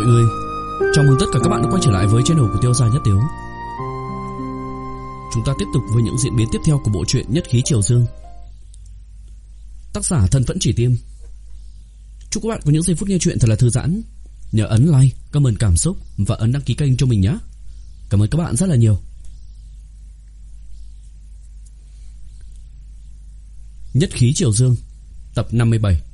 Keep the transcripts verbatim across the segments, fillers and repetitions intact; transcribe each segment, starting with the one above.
mọi người. Chào mừng tất cả các bạn đã quay trở lại với channel của Tiêu Gia Nhất Tiếu. Chúng ta tiếp tục với những diễn biến tiếp theo của bộ truyện Nhất Khí Triều Dương. Tác giả Thân Phẫn Chỉ Tiêm. Chúc các bạn có những giây phút nghe chuyện thật là thư giãn. Nhớ ấn like, comment cảm xúc và ấn đăng ký kênh cho mình nhé. Cảm ơn các bạn rất là nhiều. Nhất Khí Triều Dương, tập năm mươi bảy.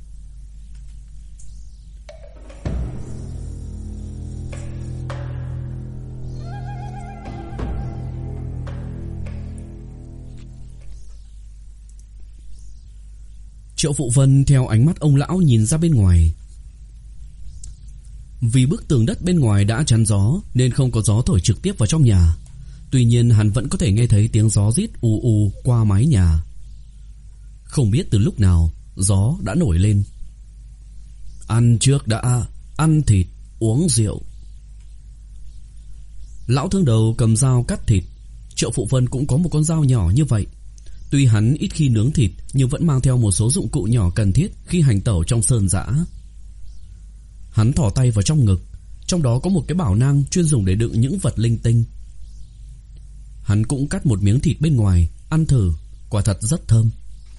Triệu Phụ Vân theo ánh mắt ông lão nhìn ra bên ngoài. Vì bức tường đất bên ngoài đã chắn gió nên không có gió thổi trực tiếp vào trong nhà. Tuy nhiên hắn vẫn có thể nghe thấy tiếng gió rít ù ù qua mái nhà. Không biết từ lúc nào gió đã nổi lên. Ăn trước đã, ăn thịt, uống rượu. Lão thương đầu cầm dao cắt thịt. Triệu Phụ Vân cũng có một con dao nhỏ như vậy. Tuy hắn ít khi nướng thịt nhưng vẫn mang theo một số dụng cụ nhỏ cần thiết khi hành tẩu trong sơn dã. Hắn thò tay vào trong ngực, trong đó có một cái bảo nang chuyên dùng để đựng những vật linh tinh. Hắn cũng cắt một miếng thịt bên ngoài, ăn thử, quả thật rất thơm.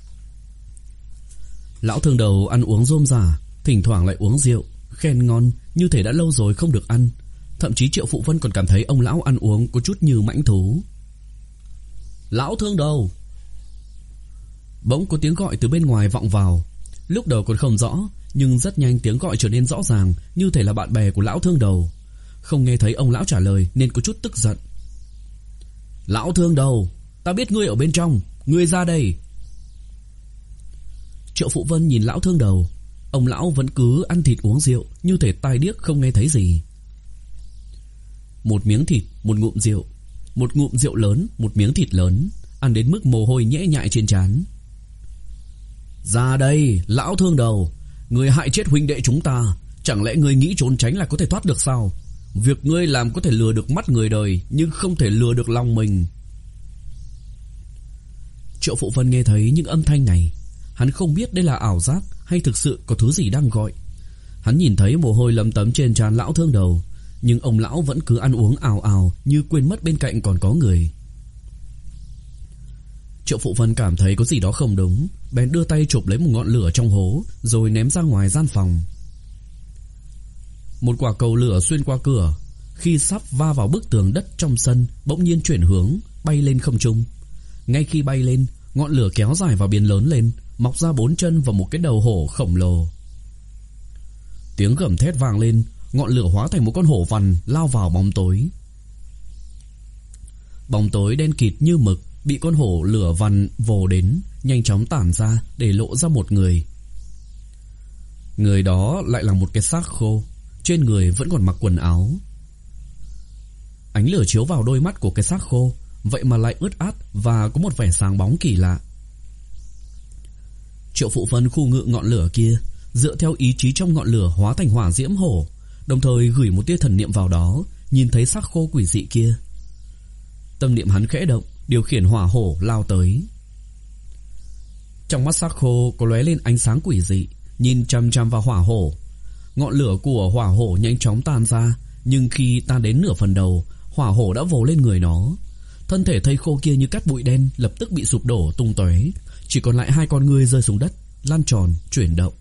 Lão thương đầu ăn uống rôm rả, thỉnh thoảng lại uống rượu, khen ngon như thể đã lâu rồi không được ăn. Thậm chí Triệu Phụ Vân còn cảm thấy ông lão ăn uống có chút như mãnh thú. Lão thương đầu! Bỗng có tiếng gọi từ bên ngoài vọng vào. Lúc đầu còn không rõ, nhưng rất nhanh tiếng gọi trở nên rõ ràng, như thể là bạn bè của lão thương đầu. Không nghe thấy ông lão trả lời nên có chút tức giận. Lão thương đầu, ta biết ngươi ở bên trong, ngươi ra đây. Triệu Phụ Vân nhìn lão thương đầu. Ông lão vẫn cứ ăn thịt uống rượu, như thể tai điếc không nghe thấy gì. Một miếng thịt, một ngụm rượu. Một ngụm rượu lớn, một miếng thịt lớn, ăn đến mức mồ hôi nhễ nhại trên trán. Ra đây, lão thương đầu, ngươi hại chết huynh đệ chúng ta, chẳng lẽ ngươi nghĩ trốn tránh là có thể thoát được sao? Việc ngươi làm có thể lừa được mắt người đời, nhưng không thể lừa được lòng mình. Triệu Phụ Vân nghe thấy những âm thanh này. Hắn không biết đây là ảo giác hay thực sự có thứ gì đang gọi. Hắn nhìn thấy mồ hôi lấm tấm trên trán lão thương đầu, nhưng ông lão vẫn cứ ăn uống ào ào, như quên mất bên cạnh còn có người. Triệu Phụ Vân cảm thấy có gì đó không đúng, bèn đưa tay chụp lấy một ngọn lửa trong hố, rồi ném ra ngoài gian phòng. Một quả cầu lửa xuyên qua cửa, khi sắp va vào bức tường đất trong sân, bỗng nhiên chuyển hướng, bay lên không trung. Ngay khi bay lên, ngọn lửa kéo dài và biến lớn lên, mọc ra bốn chân và một cái đầu hổ khổng lồ. Tiếng gầm thét vang lên, ngọn lửa hóa thành một con hổ vằn lao vào bóng tối. Bóng tối đen kịt như mực bị con hổ lửa vằn vồ đến, nhanh chóng tản ra để lộ ra một người. Người đó lại là một cái xác khô, trên người vẫn còn mặc quần áo. Ánh lửa chiếu vào đôi mắt của cái xác khô, vậy mà lại ướt át và có một vẻ sáng bóng kỳ lạ. Triệu Phụ Vân khu ngự ngọn lửa kia, dựa theo ý chí trong ngọn lửa hóa thành hỏa diễm hổ, đồng thời gửi một tia thần niệm vào đó, nhìn thấy xác khô quỷ dị kia. Tâm niệm hắn khẽ động, điều khiển hỏa hổ lao tới. Trong mắt xác khô có lóe lên ánh sáng quỷ dị, nhìn chằm chằm vào hỏa hổ. Ngọn lửa của hỏa hổ nhanh chóng tan ra, nhưng khi tan đến nửa phần đầu, hỏa hổ đã vồ lên người nó. Thân thể thây khô kia như cát bụi đen lập tức bị sụp đổ tung tóe, chỉ còn lại hai con ngươi rơi xuống đất, lan tròn, chuyển động.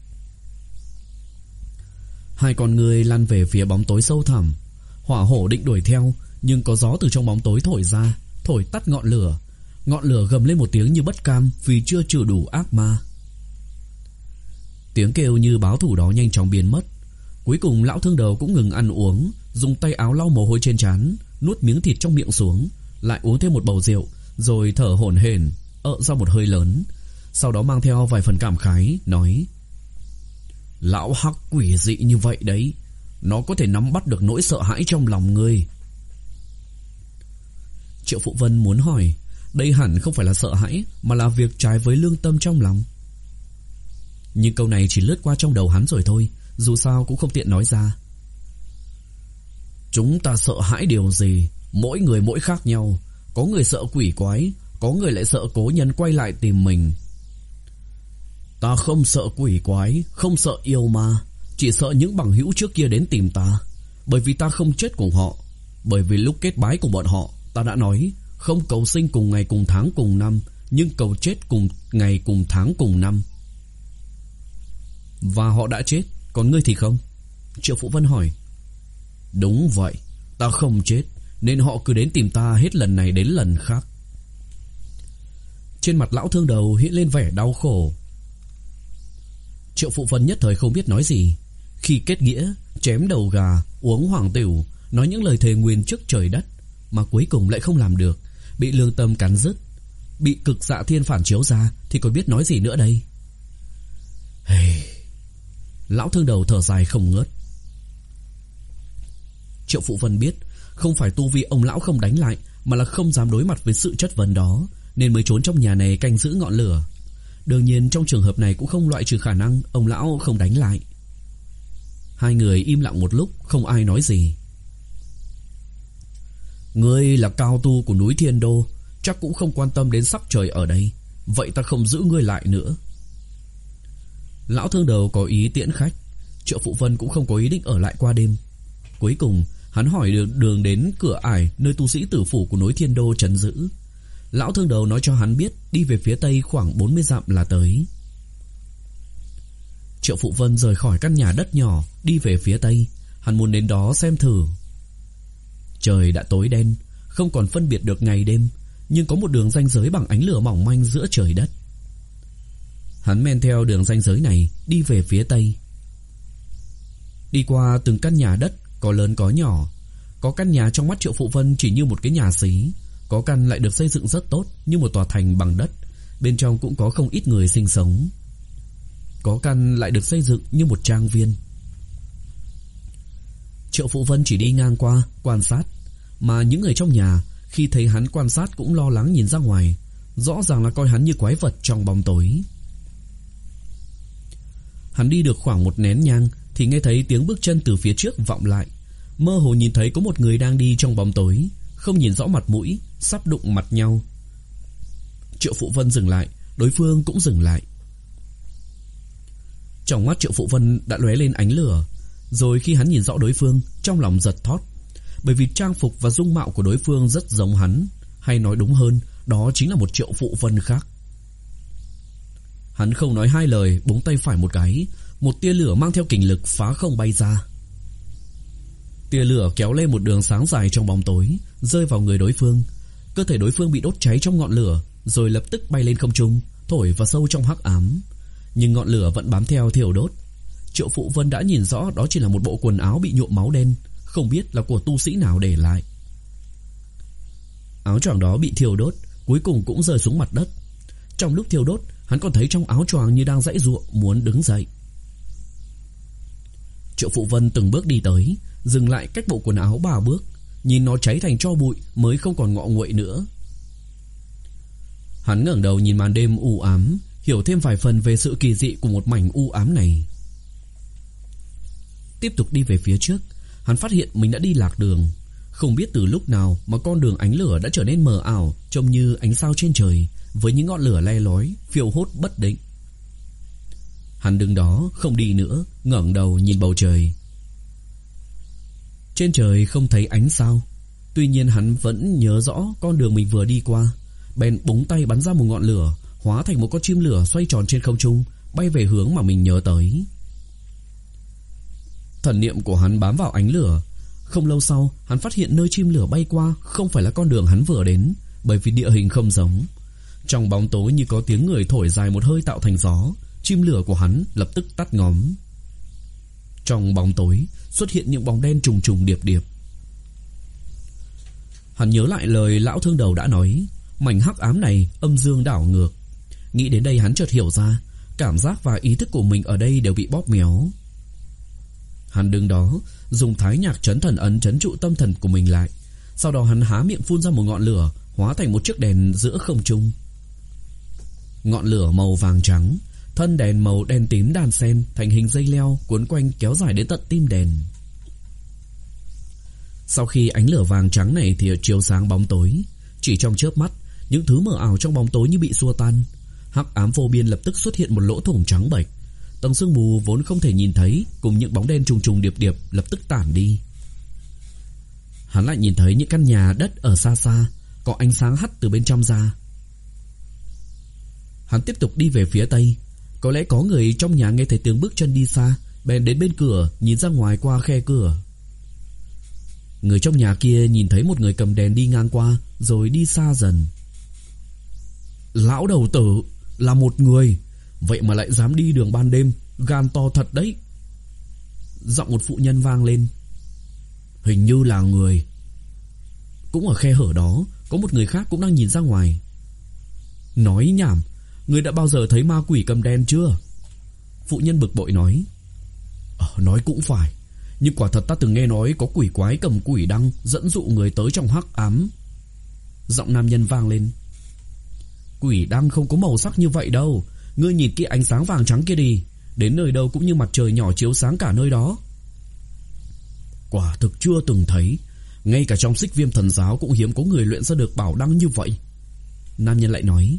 Hai con ngươi lăn về phía bóng tối sâu thẳm. Hỏa hổ định đuổi theo, nhưng có gió từ trong bóng tối thổi ra, thổi tắt ngọn lửa. Ngọn lửa gầm lên một tiếng như bất cam vì chưa trừ đủ ác ma. Tiếng kêu như báo thù đó nhanh chóng biến mất. Cuối cùng lão thương đầu cũng ngừng ăn uống, dùng tay áo lau mồ hôi trên trán, nuốt miếng thịt trong miệng xuống, lại uống thêm một bầu rượu, rồi thở hổn hển, ợ ra một hơi lớn. Sau đó mang theo vài phần cảm khái, nói: Lão hắc quỷ dị như vậy đấy, nó có thể nắm bắt được nỗi sợ hãi trong lòng ngươi. Triệu Phụ Vân muốn hỏi, đây hẳn không phải là sợ hãi, mà là việc trái với lương tâm trong lòng. Nhưng câu này chỉ lướt qua trong đầu hắn rồi thôi, dù sao cũng không tiện nói ra. Chúng ta sợ hãi điều gì? Mỗi người mỗi khác nhau. Có người sợ quỷ quái, có người lại sợ cố nhân quay lại tìm mình. Ta không sợ quỷ quái, không sợ yêu ma, chỉ sợ những bằng hữu trước kia đến tìm ta. Bởi vì ta không chết cùng họ. Bởi vì lúc kết bái cùng bọn họ, ta đã nói không cầu sinh cùng ngày cùng tháng cùng năm, nhưng cầu chết cùng ngày cùng tháng cùng năm. Và họ đã chết, còn ngươi thì không? Triệu Phụ Vân hỏi. Đúng vậy, ta không chết, nên họ cứ đến tìm ta hết lần này đến lần khác. Trên mặt lão thương đầu hiện lên vẻ đau khổ. Triệu Phụ Vân nhất thời không biết nói gì. Khi kết nghĩa, chém đầu gà, uống hoàng tửu, nói những lời thề nguyền trước trời đất, mà cuối cùng lại không làm được, bị lương tâm cắn rứt, bị cực dạ thiên phản chiếu ra, thì còn biết nói gì nữa đây? Hey. Lão thương đầu thở dài không ngớt. Triệu Phụ Vân biết không phải tu vi ông lão không đánh lại, mà là không dám đối mặt với sự chất vấn đó, nên mới trốn trong nhà này canh giữ ngọn lửa. Đương nhiên trong trường hợp này cũng không loại trừ khả năng ông lão không đánh lại. Hai người im lặng một lúc, không ai nói gì. Ngươi là cao tu của núi Thiên Đô, chắc cũng không quan tâm đến sắc trời ở đây. Vậy ta không giữ ngươi lại nữa. Lão thương đầu có ý tiễn khách. Triệu Phụ Vân cũng không có ý định ở lại qua đêm. Cuối cùng hắn hỏi được đường đến cửa ải nơi tu sĩ tử phủ của núi Thiên Đô trấn giữ. Lão thương đầu nói cho hắn biết đi về phía tây khoảng bốn mươi dặm là tới. Triệu Phụ Vân rời khỏi căn nhà đất nhỏ, đi về phía tây. Hắn muốn đến đó xem thử. Trời đã tối đen, không còn phân biệt được ngày đêm, nhưng có một đường ranh giới bằng ánh lửa mỏng manh giữa trời đất. Hắn men theo đường ranh giới này đi về phía tây. Đi qua từng căn nhà đất, có lớn có nhỏ. Có căn nhà trong mắt Triệu Phụ Vân chỉ như một cái nhà xí, có căn lại được xây dựng rất tốt, như một tòa thành bằng đất. Bên trong cũng có không ít người sinh sống. Có căn lại được xây dựng như một trang viên. Triệu Phụ Vân chỉ đi ngang qua, quan sát. Mà những người trong nhà khi thấy hắn quan sát cũng lo lắng nhìn ra ngoài, rõ ràng là coi hắn như quái vật trong bóng tối. Hắn đi được khoảng một nén nhang thì nghe thấy tiếng bước chân từ phía trước vọng lại. Mơ hồ nhìn thấy có một người đang đi trong bóng tối, không nhìn rõ mặt mũi, sắp đụng mặt nhau. Triệu Phụ Vân dừng lại, đối phương cũng dừng lại. Trong mắt Triệu Phụ Vân đã lóe lên ánh lửa. Rồi khi hắn nhìn rõ đối phương, trong lòng giật thót, bởi vì trang phục và dung mạo của đối phương rất giống hắn, hay nói đúng hơn, đó chính là một Triệu Phụ Vân khác. Hắn không nói hai lời, búng tay phải một cái, một tia lửa mang theo kình lực phá không bay ra. Tia lửa kéo lên một đường sáng dài trong bóng tối, rơi vào người đối phương. Cơ thể đối phương bị đốt cháy trong ngọn lửa, rồi lập tức bay lên không trung, thổi vào sâu trong hắc ám. Nhưng ngọn lửa vẫn bám theo thiêu đốt. Triệu Phụ Vân đã nhìn rõ đó chỉ là một bộ quần áo bị nhuộm máu đen, không biết là của tu sĩ nào để lại. Áo choàng đó bị thiêu đốt, cuối cùng cũng rơi xuống mặt đất. Trong lúc thiêu đốt, hắn còn thấy trong áo choàng như đang giãy giụa muốn đứng dậy. Triệu Phụ Vân từng bước đi tới, dừng lại cách bộ quần áo ba bước, nhìn nó cháy thành tro bụi mới không còn ngọ nguậy nữa. Hắn ngẩng đầu nhìn màn đêm u ám, hiểu thêm vài phần về sự kỳ dị của một mảnh u ám này. Tiếp tục đi về phía trước, hắn phát hiện mình đã đi lạc đường. Không biết từ lúc nào mà con đường ánh lửa đã trở nên mờ ảo, trông như ánh sao trên trời, với những ngọn lửa le lói, phiêu hốt bất định. Hắn đứng đó không đi nữa, ngẩng đầu nhìn bầu trời. Trên trời không thấy ánh sao. Tuy nhiên hắn vẫn nhớ rõ con đường mình vừa đi qua. Bèn búng tay bắn ra một ngọn lửa, hóa thành một con chim lửa xoay tròn trên không trung, bay về hướng mà mình nhớ tới. Thần niệm của hắn bám vào ánh lửa. Không lâu sau, hắn phát hiện nơi chim lửa bay qua không phải là con đường hắn vừa đến, bởi vì địa hình không giống. Trong bóng tối như có tiếng người thổi dài một hơi tạo thành gió. Chim lửa của hắn lập tức tắt ngóm. Trong bóng tối xuất hiện những bóng đen trùng trùng điệp điệp. Hắn nhớ lại lời lão thương đầu đã nói, mảnh hắc ám này âm dương đảo ngược. Nghĩ đến đây hắn chợt hiểu ra, cảm giác và ý thức của mình ở đây đều bị bóp méo. Hắn đứng đó, dùng thái nhạc trấn thần ấn trấn trụ tâm thần của mình lại. Sau đó hắn há miệng phun ra một ngọn lửa, hóa thành một chiếc đèn giữa không trung. Ngọn lửa màu vàng trắng, thân đèn màu đen tím đan xen thành hình dây leo cuốn quanh kéo dài đến tận tim đèn. Sau khi ánh lửa vàng trắng này thì chiếu sáng bóng tối, chỉ trong chớp mắt, những thứ mờ ảo trong bóng tối như bị xua tan. Hắc ám vô biên lập tức xuất hiện một lỗ thủng trắng bệch. Tầng sương mù vốn không thể nhìn thấy cùng những bóng đen trùng trùng điệp điệp lập tức tản đi. Hắn lại nhìn thấy những căn nhà đất ở xa xa, có ánh sáng hắt từ bên trong ra. Hắn tiếp tục đi về phía tây. Có lẽ có người trong nhà nghe thấy tiếng bước chân đi xa, bèn đến bên cửa nhìn ra ngoài qua khe cửa. Người trong nhà kia nhìn thấy một người cầm đèn đi ngang qua, rồi đi xa dần. Lão đầu tử là một người, vậy mà lại dám đi đường ban đêm, gan to thật đấy. Giọng một phụ nhân vang lên. Hình như là người. Cũng ở khe hở đó, có một người khác cũng đang nhìn ra ngoài. Nói nhảm, người đã bao giờ thấy ma quỷ cầm đèn chưa? Phụ nhân bực bội nói. Ờ, nói cũng phải, nhưng quả thật ta từng nghe nói có quỷ quái cầm quỷ đăng dẫn dụ người tới trong hắc ám. Giọng nam nhân vang lên. Quỷ đăng không có màu sắc như vậy đâu. Ngươi nhìn kỹ ánh sáng vàng trắng kia đi, đến nơi đâu cũng như mặt trời nhỏ chiếu sáng cả nơi đó. Quả thực chưa từng thấy. Ngay cả trong Xích Viêm thần giáo cũng hiếm có người luyện ra được bảo đăng như vậy. Nam nhân lại nói.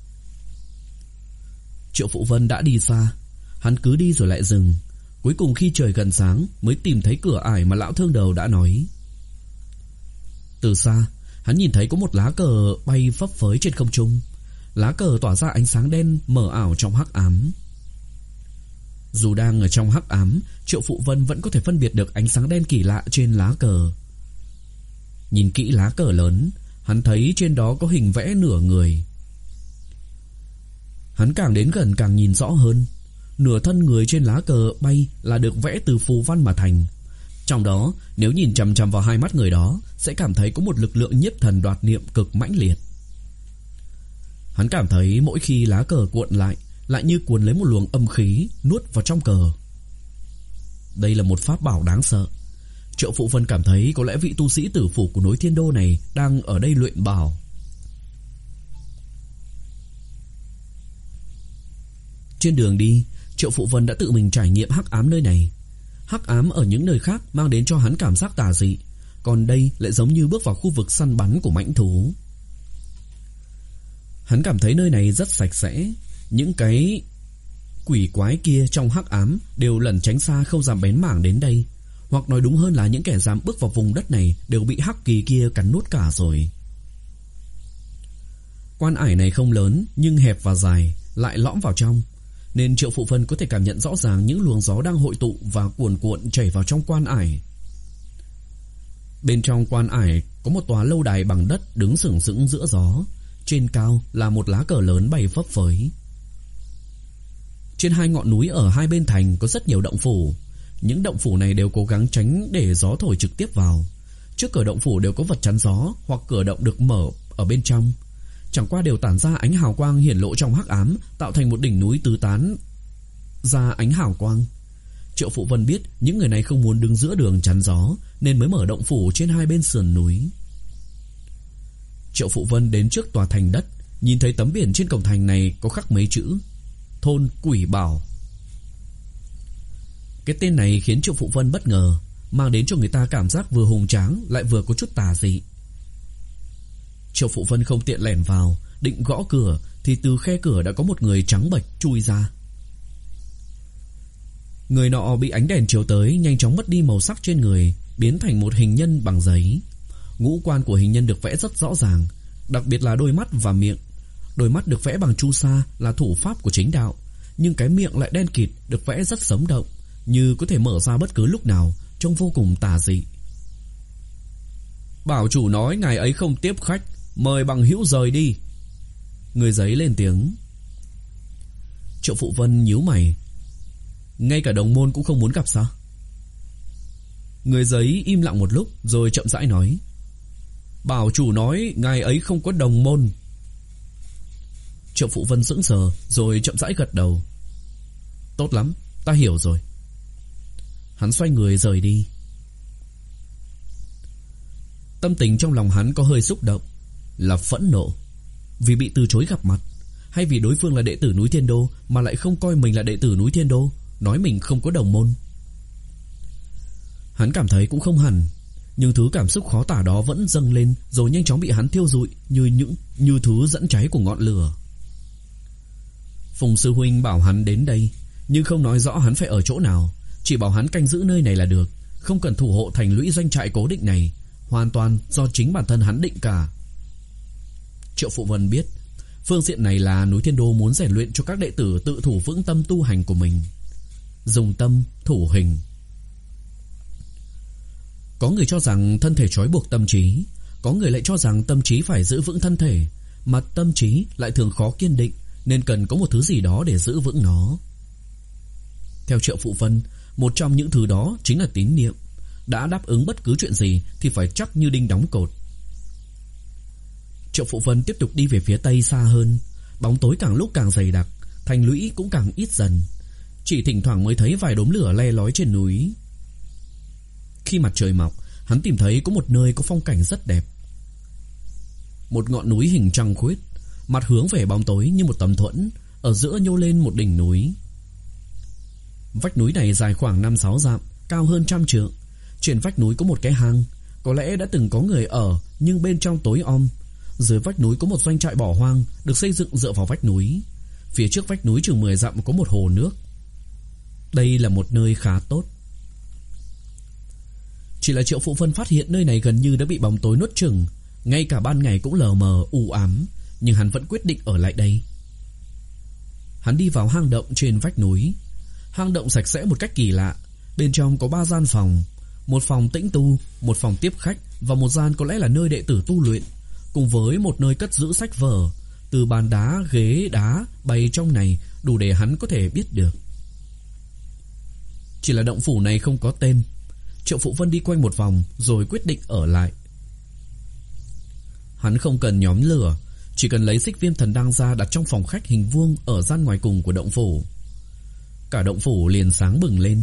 Triệu Phụ Vân đã đi xa. Hắn cứ đi rồi lại dừng. Cuối cùng khi trời gần sáng mới tìm thấy cửa ải mà lão thương đầu đã nói. Từ xa, hắn nhìn thấy có một lá cờ bay phấp phới trên không trung. Lá cờ tỏa ra ánh sáng đen mờ ảo trong hắc ám. Dù đang ở trong hắc ám, Triệu Phụ Vân vẫn có thể phân biệt được ánh sáng đen kỳ lạ trên lá cờ. Nhìn kỹ lá cờ lớn, hắn thấy trên đó có hình vẽ nửa người. Hắn càng đến gần càng nhìn rõ hơn. Nửa thân người trên lá cờ bay là được vẽ từ phù văn mà thành. Trong đó, nếu nhìn chằm chằm vào hai mắt người đó, sẽ cảm thấy có một lực lượng nhiếp thần đoạt niệm cực mãnh liệt. Hắn cảm thấy mỗi khi lá cờ cuộn lại, lại như cuốn lấy một luồng âm khí nuốt vào trong cờ. Đây là một pháp bảo đáng sợ. Triệu Phụ Vân cảm thấy có lẽ vị tu sĩ tử phủ của núi Thiên Đô này đang ở đây luyện bảo. Trên đường đi, Triệu Phụ Vân đã tự mình trải nghiệm hắc ám nơi này. Hắc ám ở những nơi khác mang đến cho hắn cảm giác tà dị, còn đây lại giống như bước vào khu vực săn bắn của mãnh thú. Hắn cảm thấy nơi này rất sạch sẽ. Những cái quỷ quái kia trong hắc ám đều lẩn tránh xa, không dám bén mảng đến đây. Hoặc nói đúng hơn là những kẻ dám bước vào vùng đất này đều bị hắc kỳ kia cắn nuốt cả rồi. Quan ải này không lớn nhưng hẹp và dài, lại lõm vào trong, nên Triệu Phụ Vân có thể cảm nhận rõ ràng những luồng gió đang hội tụ và cuồn cuộn chảy vào trong quan ải. Bên trong quan ải có một tòa lâu đài bằng đất đứng sừng sững giữa gió. Trên cao là một lá cờ lớn bay phấp phới. Trên hai ngọn núi ở hai bên thành có rất nhiều động phủ. Những động phủ này đều cố gắng tránh để gió thổi trực tiếp vào. Trước cửa động phủ đều có vật chắn gió, hoặc cửa động được mở ở bên trong. Chẳng qua đều tản ra ánh hào quang hiển lộ trong hắc ám, tạo thành một đỉnh núi tứ tán ra ánh hào quang. Triệu Phụ Vân biết những người này không muốn đứng giữa đường chắn gió, nên mới mở động phủ trên hai bên sườn núi. Triệu Phụ Vân đến trước tòa thành đất, nhìn thấy tấm biển trên cổng thành này có khắc mấy chữ: Thôn Quỷ Bảo. Cái tên này khiến Triệu Phụ Vân bất ngờ, mang đến cho người ta cảm giác vừa hùng tráng lại vừa có chút tà dị. Triệu Phụ Vân không tiện lẻn vào, định gõ cửa thì từ khe cửa đã có một người trắng bệch chui ra. Người nọ bị ánh đèn chiếu tới nhanh chóng mất đi màu sắc trên người, biến thành một hình nhân bằng giấy. Ngũ quan của hình nhân được vẽ rất rõ ràng, đặc biệt là đôi mắt và miệng. Đôi mắt được vẽ bằng chu sa là thủ pháp của chính đạo, nhưng cái miệng lại đen kịt, được vẽ rất sống động, như có thể mở ra bất cứ lúc nào, trông vô cùng tà dị. Bảo chủ nói ngài ấy không tiếp khách, mời bằng hữu rời đi. Người giấy lên tiếng. Triệu Phụ Vân nhíu mày. Ngay cả đồng môn cũng không muốn gặp sao? Người giấy im lặng một lúc rồi chậm rãi nói. Bảo chủ nói ngài ấy không có đồng môn. Triệu Phụ Vân sững sờ rồi chậm rãi gật đầu. Tốt lắm, ta hiểu rồi. Hắn xoay người rời đi. Tâm tình trong lòng hắn có hơi xúc động, là phẫn nộ. Vì bị từ chối gặp mặt, hay vì đối phương là đệ tử núi Thiên Đô mà lại không coi mình là đệ tử núi Thiên Đô, nói mình không có đồng môn. Hắn cảm thấy cũng không hẳn, nhưng thứ cảm xúc khó tả đó vẫn dâng lên, rồi nhanh chóng bị hắn thiêu rụi như những như thứ dẫn cháy của ngọn lửa. Phùng sư huynh bảo hắn đến đây, nhưng không nói rõ hắn phải ở chỗ nào, chỉ bảo hắn canh giữ nơi này là được, không cần thủ hộ thành lũy doanh trại cố định này, hoàn toàn do chính bản thân hắn định cả. Triệu Phụ Vân biết phương diện này là núi Thiên Đô muốn rèn luyện cho các đệ tử tự thủ vững tâm tu hành của mình, dùng tâm thủ hình. Có người cho rằng thân thể trói buộc tâm trí, có người lại cho rằng tâm trí phải giữ vững thân thể, mà tâm trí lại thường khó kiên định, nên cần có một thứ gì đó để giữ vững nó. Theo Triệu Phụ Vân, một trong những thứ đó chính là tín niệm. Đã đáp ứng bất cứ chuyện gì thì phải chắc như đinh đóng cột. Triệu Phụ Vân tiếp tục đi về phía tây xa hơn. Bóng tối càng lúc càng dày đặc, thành lũy cũng càng ít dần. Chỉ thỉnh thoảng mới thấy vài đốm lửa le lói trên núi. Khi mặt trời mọc, hắn tìm thấy có một nơi có phong cảnh rất đẹp. Một ngọn núi hình trăng khuyết, mặt hướng về bóng tối như một tấm thuẫn, ở giữa nhô lên một đỉnh núi. Vách núi này dài khoảng năm sáu dặm, cao hơn trăm trượng. Trên vách núi có một cái hang, có lẽ đã từng có người ở, nhưng bên trong tối om. Dưới vách núi có một doanh trại bỏ hoang, được xây dựng dựa vào vách núi. Phía trước vách núi chừng mười dặm có một hồ nước. Đây là một nơi khá tốt. Chỉ là Triệu Phụ Vân phát hiện nơi này gần như đã bị bóng tối nuốt chửng, ngay cả ban ngày cũng lờ mờ u ám, nhưng hắn vẫn quyết định ở lại đây. Hắn đi vào hang động trên vách núi. Hang động sạch sẽ một cách kỳ lạ. Bên trong có ba gian phòng, một phòng tĩnh tu, một phòng tiếp khách và một gian có lẽ là nơi đệ tử tu luyện, cùng với một nơi cất giữ sách vở. Từ bàn đá, ghế đá bày trong này đủ để hắn có thể biết được. Chỉ là động phủ này không có tên. Triệu Phụ Vân đi quanh một vòng rồi quyết định ở lại. Hắn không cần nhóm lửa, chỉ cần lấy xích viêm thần đăng ra đặt trong phòng khách hình vuông ở gian ngoài cùng của động phủ. Cả động phủ liền sáng bừng lên.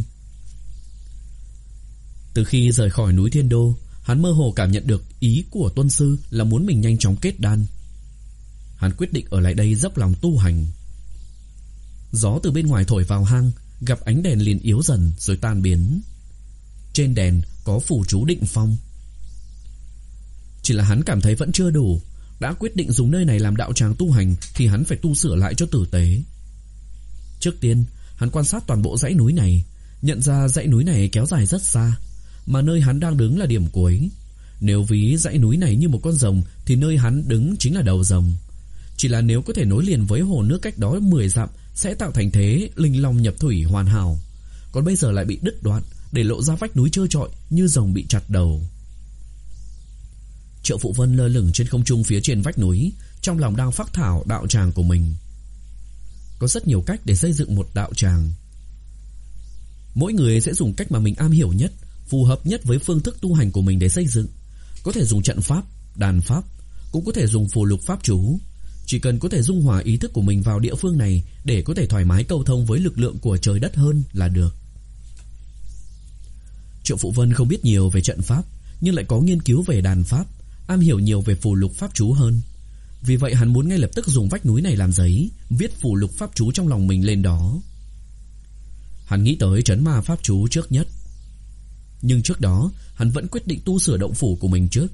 Từ khi rời khỏi núi Thiên Đô, hắn mơ hồ cảm nhận được ý của Tuân Sư là muốn mình nhanh chóng kết đan. Hắn quyết định ở lại đây dốc lòng tu hành. Gió từ bên ngoài thổi vào hang, gặp ánh đèn liền yếu dần rồi tan biến. Trên đèn có phù chú định phong. Chỉ là hắn cảm thấy vẫn chưa đủ. Đã quyết định dùng nơi này làm đạo tràng tu hành thì hắn phải tu sửa lại cho tử tế. Trước tiên hắn quan sát toàn bộ dãy núi này, nhận ra dãy núi này kéo dài rất xa, mà nơi hắn đang đứng là điểm cuối. Nếu ví dãy núi này như một con rồng thì nơi hắn đứng chính là đầu rồng. Chỉ là nếu có thể nối liền với hồ nước cách đó mười dặm sẽ tạo thành thế linh long nhập thủy hoàn hảo. Còn bây giờ lại bị đứt đoạn, để lộ ra vách núi trơ trọi như rồng bị chặt đầu. Triệu Phụ Vân lơ lửng trên không trung phía trên vách núi, trong lòng đang phác thảo đạo tràng của mình. Có rất nhiều cách để xây dựng một đạo tràng. Mỗi người sẽ dùng cách mà mình am hiểu nhất, phù hợp nhất với phương thức tu hành của mình để xây dựng. Có thể dùng trận pháp, đàn pháp, cũng có thể dùng phù lục pháp chú. Chỉ cần có thể dung hòa ý thức của mình vào địa phương này để có thể thoải mái cầu thông với lực lượng của trời đất hơn là được. Triệu Phụ Vân không biết nhiều về trận pháp, nhưng lại có nghiên cứu về đàn pháp, am hiểu nhiều về phù lục pháp chú hơn. Vì vậy hắn muốn ngay lập tức dùng vách núi này làm giấy, viết phù lục pháp chú trong lòng mình lên đó. Hắn nghĩ tới trấn ma pháp chú trước nhất. Nhưng trước đó hắn vẫn quyết định tu sửa động phủ của mình trước.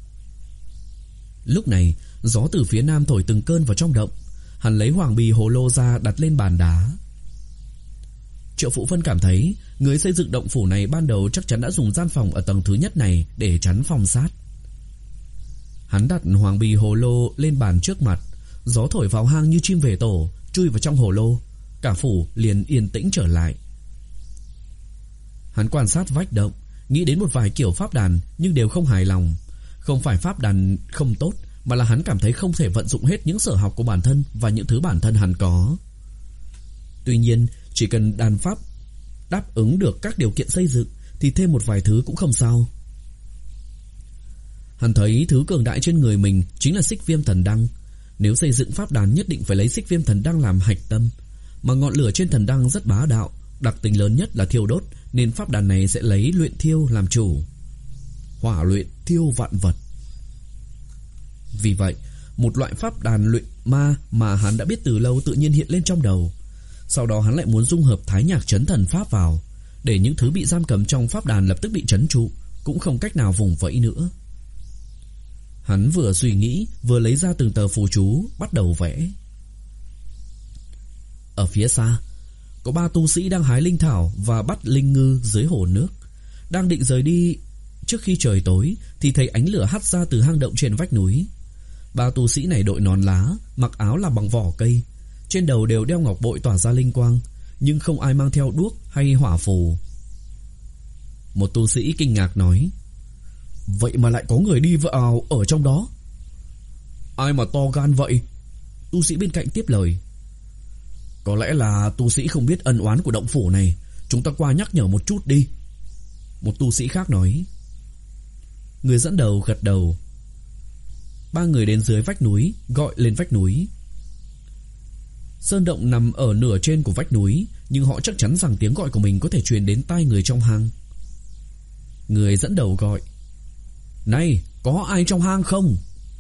Lúc này gió từ phía nam thổi từng cơn vào trong động. Hắn lấy hoàng bì hồ lô ra đặt lên bàn đá. Triệu Phụ Vân cảm thấy người xây dựng động phủ này ban đầu chắc chắn đã dùng gian phòng ở tầng thứ nhất này để chắn phong sát. Hắn đặt hoàng bì hồ lô lên bàn trước mặt. Gió thổi vào hang như chim về tổ, chui vào trong hồ lô. Cả phủ liền yên tĩnh trở lại. Hắn quan sát vách động, nghĩ đến một vài kiểu pháp đàn nhưng đều không hài lòng. Không phải pháp đàn không tốt, mà là hắn cảm thấy không thể vận dụng hết những sở học của bản thân và những thứ bản thân hắn có. Tuy nhiên, chỉ cần đàn pháp đáp ứng được các điều kiện xây dựng thì thêm một vài thứ cũng không sao. Hắn thấy thứ cường đại trên người mình chính là xích viêm thần đăng. Nếu xây dựng pháp đàn nhất định phải lấy xích viêm thần đăng làm hạch tâm, mà ngọn lửa trên thần đăng rất bá đạo, đặc tính lớn nhất là thiêu đốt, nên pháp đàn này sẽ lấy luyện thiêu làm chủ. Hỏa luyện thiêu vạn vật. Vì vậy, một loại pháp đàn luyện ma mà hắn đã biết từ lâu tự nhiên hiện lên trong đầu. Sau đó hắn lại muốn dung hợp thái nhạc trấn thần pháp vào, để những thứ bị giam cầm trong pháp đàn lập tức bị trấn trụ, cũng không cách nào vùng vẫy nữa. Hắn vừa suy nghĩ, vừa lấy ra từng tờ phù chú, bắt đầu vẽ. Ở phía xa, có ba tu sĩ đang hái linh thảo và bắt linh ngư dưới hồ nước. Đang định rời đi Trước khi trời tối thì thấy ánh lửa hắt ra từ hang động trên vách núi. Ba tu sĩ này đội nón lá, mặc áo làm bằng vỏ cây, trên đầu đều đeo ngọc bội tỏa ra linh quang, nhưng không ai mang theo đuốc hay hỏa phù. Một tu sĩ kinh ngạc nói: "Vậy mà lại có người đi vào ở trong đó." "Ai mà to gan vậy?" Tu sĩ bên cạnh tiếp lời: "Có lẽ là tu sĩ không biết ân oán của động phủ này, chúng ta qua nhắc nhở một chút đi." Một tu sĩ khác nói. Người dẫn đầu gật đầu. Ba người đến dưới vách núi, gọi lên vách núi. Sơn động nằm ở nửa trên của vách núi, nhưng họ chắc chắn rằng tiếng gọi của mình có thể truyền đến tai người trong hang. Người dẫn đầu gọi: "Này, có ai trong hang không?"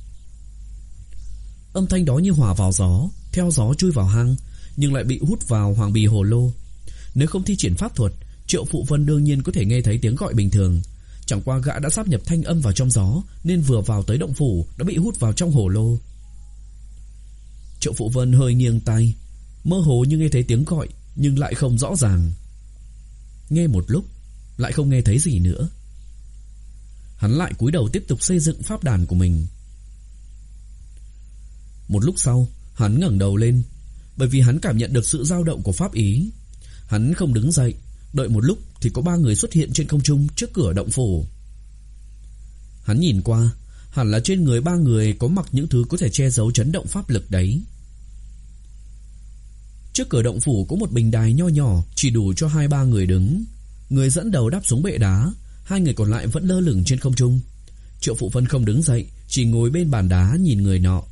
Âm thanh đó như hỏa vào gió, theo gió chui vào hang, nhưng lại bị hút vào hoàng bì hồ lô. Nếu không thi triển pháp thuật, Triệu Phụ Vân đương nhiên có thể nghe thấy tiếng gọi bình thường. Chẳng qua gã đã sáp nhập thanh âm vào trong gió, nên vừa vào tới động phủ đã bị hút vào trong hồ lô. Triệu Phụ Vân hơi nghiêng tai, mơ hồ như nghe thấy tiếng gọi, nhưng lại không rõ ràng. Nghe một lúc, lại không nghe thấy gì nữa. Hắn lại cúi đầu tiếp tục xây dựng pháp đàn của mình. Một lúc sau, hắn ngẩng đầu lên, bởi vì hắn cảm nhận được sự dao động của pháp ý. Hắn không đứng dậy, đợi một lúc thì có ba người xuất hiện trên không trung trước cửa động phủ. Hắn nhìn qua, hẳn là trên người ba người có mặc những thứ có thể che giấu chấn động pháp lực đấy. Trước cửa động phủ có một bình đài nho nhỏ, chỉ đủ cho hai ba người đứng. Người dẫn đầu đáp xuống bệ đá, hai người còn lại vẫn lơ lửng trên không trung. Triệu Phụ Vân không đứng dậy, chỉ ngồi bên bàn đá nhìn người nọ.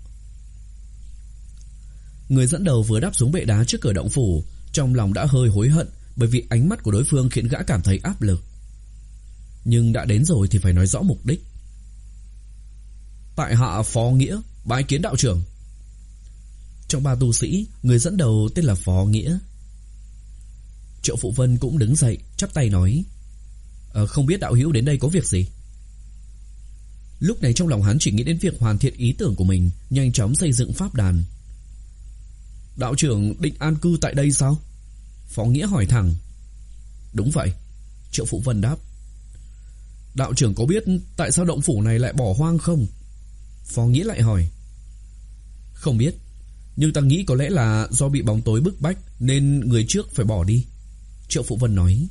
Người dẫn đầu vừa đáp xuống bệ đá trước cửa động phủ, trong lòng đã hơi hối hận, bởi vì ánh mắt của đối phương khiến gã cảm thấy áp lực. Nhưng đã đến rồi thì phải nói rõ mục đích. "Tại hạ Phó Nghĩa, bái kiến đạo trưởng." Trong ba tu sĩ, người dẫn đầu tên là Phó Nghĩa. Triệu Phụ Vân cũng đứng dậy, chắp tay nói: ờ, "Không biết đạo hữu đến đây có việc gì?" Lúc này trong lòng hắn chỉ nghĩ đến việc hoàn thiện ý tưởng của mình, nhanh chóng xây dựng pháp đàn. "Đạo trưởng định an cư tại đây sao?" Phó Nghĩa hỏi thẳng. "Đúng vậy," Triệu Phụ Vân đáp. "Đạo trưởng có biết tại sao động phủ này lại bỏ hoang không?" Phó Nghĩa lại hỏi. "Không biết, nhưng ta nghĩ có lẽ là do bị bóng tối bức bách nên người trước phải bỏ đi," Triệu Phụ Vân nói.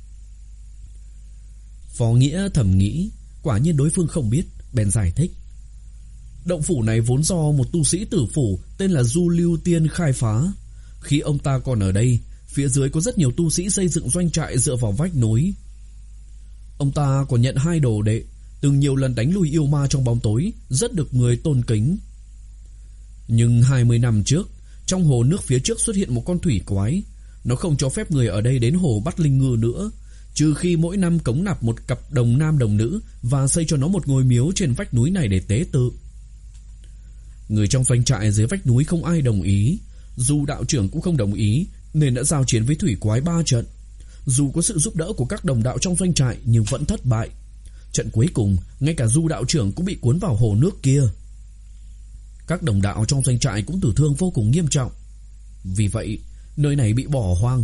Phó Nghĩa thầm nghĩ, quả nhiên đối phương không biết, bèn giải thích: "Động phủ này vốn do một tu sĩ tử phủ tên là Du Lưu Tiên khai phá. Khi ông ta còn ở đây, phía dưới có rất nhiều tu sĩ xây dựng doanh trại dựa vào vách núi. Ông ta còn nhận hai đồ đệ, từng nhiều lần đánh lui yêu ma trong bóng tối, rất được người tôn kính. Nhưng hai mươi năm trước, trong hồ nước phía trước xuất hiện một con thủy quái. Nó không cho phép người ở đây đến hồ bắt linh ngư nữa, trừ khi mỗi năm cống nạp một cặp đồng nam đồng nữ và xây cho nó một ngôi miếu trên vách núi này để tế tự. Người trong doanh trại dưới vách núi không ai đồng ý, dù đạo trưởng cũng không đồng ý, nên đã giao chiến với thủy quái ba trận. Dù có sự giúp đỡ của các đồng đạo trong doanh trại nhưng vẫn thất bại. Trận cuối cùng, ngay cả Du đạo trưởng cũng bị cuốn vào hồ nước kia. Các đồng đạo trong doanh trại cũng tử thương vô cùng nghiêm trọng. Vì vậy, nơi này bị bỏ hoang."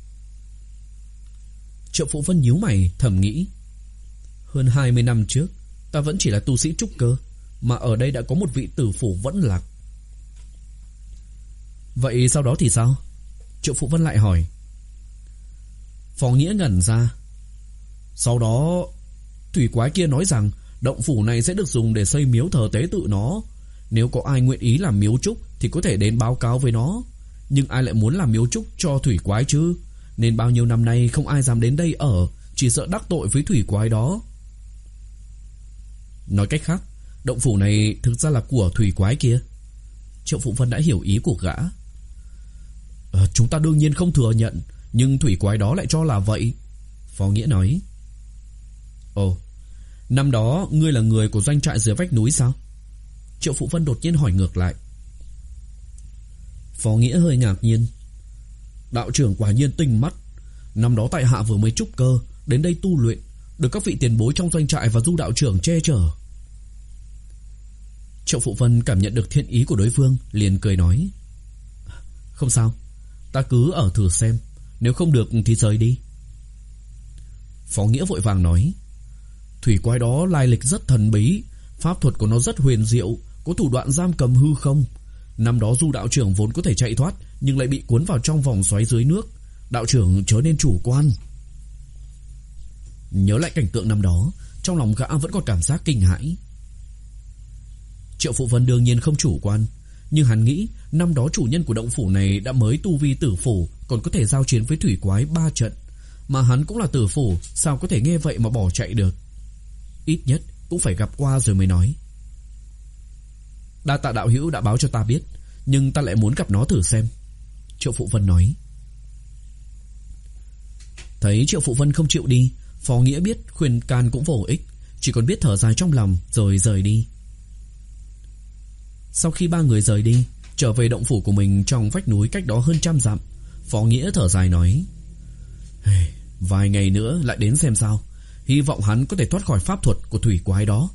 Triệu Phụ Vân nhíu mày thầm nghĩ, hơn hai mươi năm trước, ta vẫn chỉ là tu sĩ trúc cơ, mà ở đây đã có một vị tử phủ vẫn lạc. "Vậy sau đó thì sao?" Triệu Phụ Vân lại hỏi. Phó Nghĩa ngẩn ra. "Sau đó, thủy quái kia nói rằng động phủ này sẽ được dùng để xây miếu thờ tế tự nó. Nếu có ai nguyện ý làm miếu trúc thì có thể đến báo cáo với nó. Nhưng ai lại muốn làm miếu trúc cho thủy quái chứ? Nên bao nhiêu năm nay không ai dám đến đây ở, chỉ sợ đắc tội với thủy quái đó." Nói cách khác, động phủ này thực ra là của thủy quái kia. Triệu Phụ Vân đã hiểu ý của gã. À, "Chúng ta đương nhiên không thừa nhận, nhưng thủy quái đó lại cho là vậy," Phó Nghĩa nói. "Ồ, năm đó ngươi là người của doanh trại dưới vách núi sao?" Triệu Phụ Vân đột nhiên hỏi ngược lại. Phó Nghĩa hơi ngạc nhiên. "Đạo trưởng quả nhiên tinh mắt. Năm đó tại hạ vừa mới trúc cơ, đến đây tu luyện, được các vị tiền bối trong doanh trại và Du đạo trưởng che chở." Triệu Phụ Vân cảm nhận được thiện ý của đối phương, liền cười nói: "Không sao, ta cứ ở thử xem, nếu không được thì rời đi." Phó Nghĩa vội vàng nói: Thủy quái đó lai lịch rất thần bí, pháp thuật của nó rất huyền diệu, có thủ đoạn giam cầm hư không. Năm đó Du đạo trưởng vốn có thể chạy thoát, nhưng lại bị cuốn vào trong vòng xoáy dưới nước. Đạo trưởng chớ nên chủ quan. Nhớ lại cảnh tượng năm đó, trong lòng gã vẫn còn cảm giác kinh hãi. Triệu Phụ Vân đương nhiên không chủ quan, nhưng hắn nghĩ năm đó chủ nhân của động phủ này đã mới tu vi tử phủ, còn có thể giao chiến với thủy quái ba trận, mà hắn cũng là tử phủ, sao có thể nghe vậy mà bỏ chạy được. Ít nhất cũng phải gặp qua rồi mới nói. Đa tạ đạo hữu đã báo cho ta biết, nhưng ta lại muốn gặp nó thử xem, Triệu Phụ Vân nói. Thấy Triệu Phụ Vân không chịu đi, Phó Nghĩa biết khuyên can cũng vô ích, chỉ còn biết thở dài trong lòng rồi rời đi. Sau khi ba người rời đi, trở về động phủ của mình trong vách núi cách đó hơn trăm dặm, Phó Nghĩa thở dài nói: hey, vài ngày nữa lại đến xem sao, hy vọng hắn có thể thoát khỏi pháp thuật của thủy quái đó.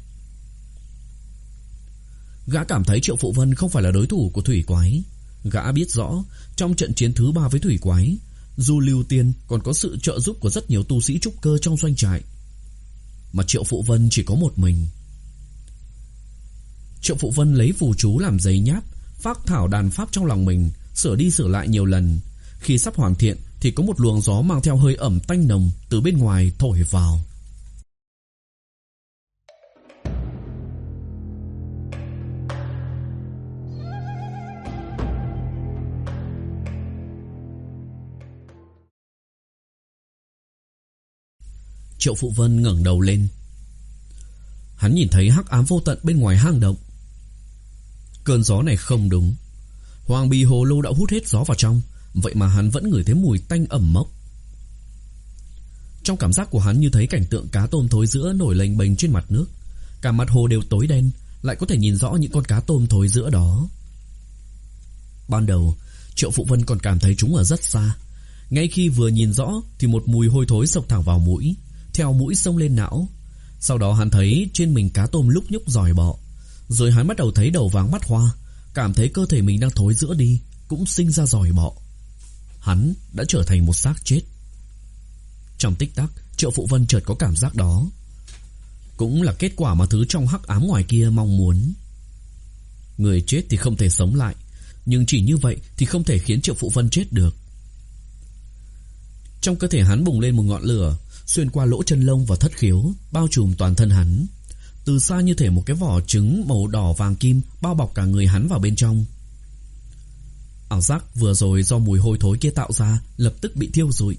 Gã cảm thấy Triệu Phụ Vân không phải là đối thủ của thủy quái. Gã biết rõ trong trận chiến thứ ba với thủy quái, Du Lưu Tiên còn có sự trợ giúp của rất nhiều tu sĩ trúc cơ trong doanh trại, mà Triệu Phụ Vân chỉ có một mình. Triệu Phụ Vân lấy phù chú làm giấy nháp, phác thảo đàn pháp trong lòng mình, sửa đi sửa lại nhiều lần. Khi sắp hoàn thiện thì có một luồng gió mang theo hơi ẩm tanh nồng từ bên ngoài thổi vào. Triệu Phụ Vân ngẩng đầu lên. Hắn nhìn thấy hắc ám vô tận bên ngoài hang động. Cơn gió này không đúng. Hoàng bì hồ lô đã hút hết gió vào trong, vậy mà hắn vẫn ngửi thấy mùi tanh ẩm mốc. Trong cảm giác của hắn như thấy cảnh tượng cá tôm thối rữa nổi lềnh bềnh trên mặt nước. Cả mặt hồ đều tối đen, lại có thể nhìn rõ những con cá tôm thối rữa đó. Ban đầu Triệu Phụ Vân còn cảm thấy chúng ở rất xa. Ngay khi vừa nhìn rõ thì một mùi hôi thối xộc thẳng vào mũi, theo mũi xông lên não. Sau đó hắn thấy trên mình cá tôm lúc nhúc giòi bọ. Rồi hắn bắt đầu thấy đầu váng mắt hoa, cảm thấy cơ thể mình đang thối rữa đi, cũng sinh ra giòi bọ. Hắn đã trở thành một xác chết. Trong tích tắc, Triệu Phụ Vân chợt có cảm giác đó. Cũng là kết quả mà thứ trong hắc ám ngoài kia mong muốn. Người chết thì không thể sống lại, nhưng chỉ như vậy thì không thể khiến Triệu Phụ Vân chết được. Trong cơ thể hắn bùng lên một ngọn lửa, xuyên qua lỗ chân lông và thất khiếu, bao trùm toàn thân hắn. Từ xa như thể một cái vỏ trứng màu đỏ vàng kim bao bọc cả người hắn vào bên trong. Ảo giác vừa rồi do mùi hôi thối kia tạo ra lập tức bị thiêu rụi.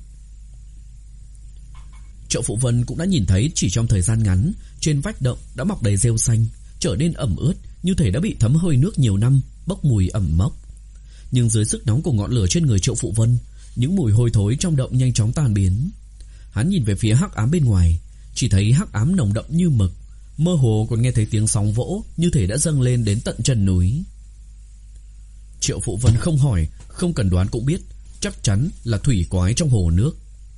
Triệu Phụ Vân cũng đã nhìn thấy chỉ trong thời gian ngắn, trên vách động đã mọc đầy rêu xanh, trở nên ẩm ướt, như thể đã bị thấm hơi nước nhiều năm, bốc mùi ẩm mốc. Nhưng dưới sức nóng của ngọn lửa trên người Triệu Phụ Vân, những mùi hôi thối trong động nhanh chóng tan biến. Hắn nhìn về phía hắc ám bên ngoài, chỉ thấy hắc ám nồng đậm như mực, mơ hồ còn nghe thấy tiếng sóng vỗ, như thể đã dâng lên đến tận chân núi. Triệu Phụ Vân không hỏi, không cần đoán cũng biết, chắc chắn là thủy quái trong hồ nước.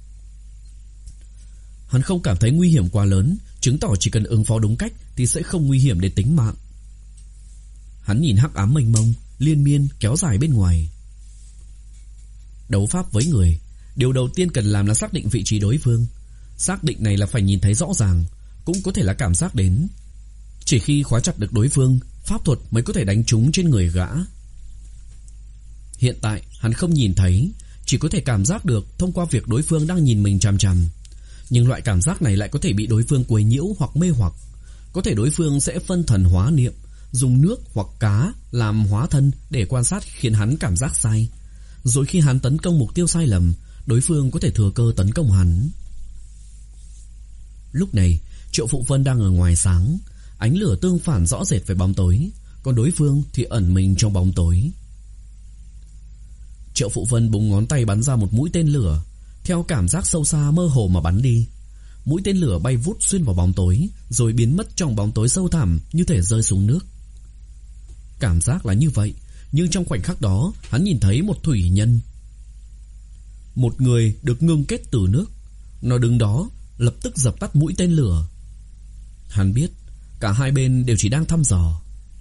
Hắn không cảm thấy nguy hiểm quá lớn, chứng tỏ chỉ cần ứng phó đúng cách thì sẽ không nguy hiểm đến tính mạng. Hắn nhìn hắc ám mênh mông, liên miên kéo dài bên ngoài. Đấu pháp với người, điều đầu tiên cần làm là xác định vị trí đối phương. Xác định này là phải nhìn thấy rõ ràng, cũng có thể là cảm giác đến. Chỉ khi khóa chặt được đối phương, pháp thuật mới có thể đánh trúng trên người gã. Hiện tại hắn không nhìn thấy, chỉ có thể cảm giác được thông qua việc đối phương đang nhìn mình chằm chằm. Nhưng loại cảm giác này lại có thể bị đối phương quấy nhiễu hoặc mê hoặc. Có thể đối phương sẽ phân thần hóa niệm, dùng nước hoặc cá làm hóa thân để quan sát, khiến hắn cảm giác sai. Rồi khi hắn tấn công mục tiêu sai lầm, đối phương có thể thừa cơ tấn công hắn. Lúc này Triệu Phụ Vân đang ở ngoài sáng, ánh lửa tương phản rõ rệt với bóng tối, còn đối phương thì ẩn mình trong bóng tối. Triệu Phụ Vân búng ngón tay bắn ra một mũi tên lửa, theo cảm giác sâu xa mơ hồ mà bắn đi. Mũi tên lửa bay vút xuyên vào bóng tối, rồi biến mất trong bóng tối sâu thẳm, như thể rơi xuống nước. Cảm giác là như vậy, nhưng trong khoảnh khắc đó hắn nhìn thấy một thủy nhân, một người được ngưng kết từ nước. Nó đứng đó lập tức dập tắt mũi tên lửa. Hắn biết cả hai bên đều chỉ đang thăm dò.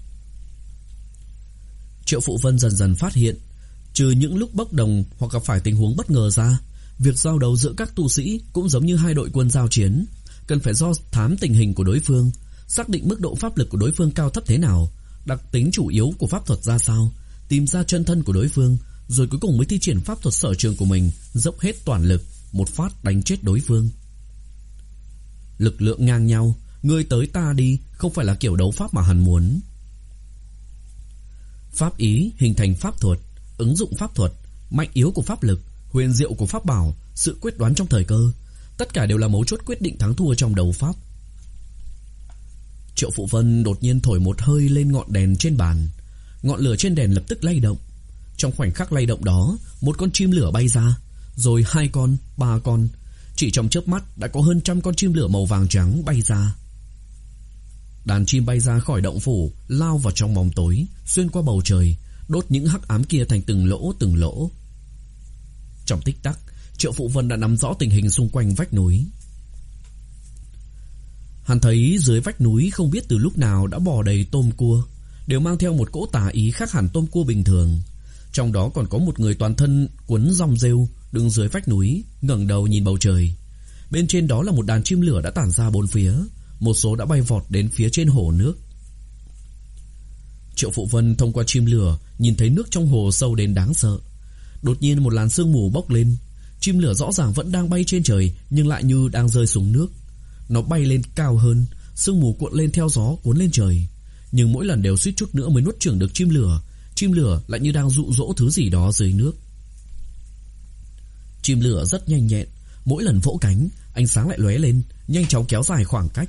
Triệu Phụ Vân dần dần phát hiện, trừ những lúc bốc đồng hoặc gặp phải tình huống bất ngờ ra, việc giao đấu giữa các tu sĩ cũng giống như hai đội quân giao chiến. cần phải do thám tình hình của đối phương, xác định mức độ pháp lực của đối phương cao thấp thế nào, đặc tính chủ yếu của pháp thuật ra sao, tìm ra chân thân của đối phương, rồi cuối cùng mới thi triển pháp thuật sở trường của mình, dốc hết toàn lực, một phát đánh chết đối phương. Lực lượng ngang nhau, ngươi tới ta đi, không phải là kiểu đấu pháp mà hắn muốn. Pháp ý hình thành pháp thuật, ứng dụng pháp thuật, mạnh yếu của pháp lực, huyền diệu của pháp bảo, sự quyết đoán trong thời cơ, tất cả đều là mấu chốt quyết định thắng thua trong đấu pháp. Triệu Phụ Vân đột nhiên thổi một hơi lên ngọn đèn trên bàn. Ngọn lửa trên đèn lập tức lay động. Trong khoảnh khắc lay động đó, một con chim lửa bay ra, rồi hai con, ba con. Chỉ trong chớp mắt đã có hơn trăm con chim lửa màu vàng trắng bay ra. Đàn chim bay ra khỏi động phủ, lao vào trong bóng tối, xuyên qua bầu trời, đốt những hắc ám kia thành từng lỗ từng lỗ. Trong tích tắc, Triệu Phụ Vân đã nắm rõ tình hình xung quanh vách núi. Hắn thấy dưới vách núi không biết từ lúc nào đã bò đầy tôm cua, đều mang theo một cỗ tà ý khác hẳn tôm cua bình thường. Trong đó còn có một người toàn thân quấn rong rêu đứng dưới vách núi, ngẩng đầu nhìn bầu trời. Bên trên đó là một đàn chim lửa đã tản ra bốn phía, một số đã bay vọt đến phía trên hồ nước. Triệu Phụ Vân thông qua chim lửa nhìn thấy nước trong hồ sâu đến đáng sợ. Đột nhiên một làn sương mù bốc lên. Chim lửa rõ ràng vẫn đang bay trên trời, nhưng lại như đang rơi xuống nước. Nó bay lên cao hơn, sương mù cuộn lên theo gió cuốn lên trời. Nhưng mỗi lần đều suýt chút nữa mới nuốt chửng được chim lửa. Chim lửa lại như đang dụ dỗ thứ gì đó dưới nước. Chim lửa rất nhanh nhẹn, mỗi lần vỗ cánh, ánh sáng lại lóe lên, nhanh chóng kéo dài khoảng cách.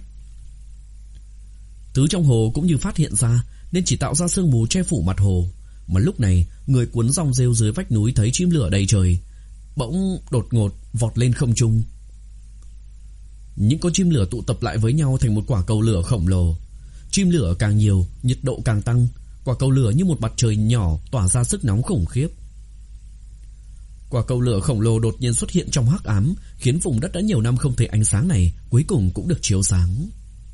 Thứ trong hồ cũng như phát hiện ra, nên chỉ tạo ra sương mù che phủ mặt hồ. Mà lúc này, người cuốn rong rêu dưới vách núi thấy chim lửa đầy trời, bỗng đột ngột vọt lên không trung. Những con chim lửa tụ tập lại với nhau thành một quả cầu lửa khổng lồ. Chim lửa càng nhiều, nhiệt độ càng tăng. Quả cầu lửa như một mặt trời nhỏ tỏa ra sức nóng khủng khiếp. Quả cầu lửa khổng lồ đột nhiên xuất hiện trong hắc ám, khiến vùng đất đã nhiều năm không thấy ánh sáng này cuối cùng cũng được chiếu sáng.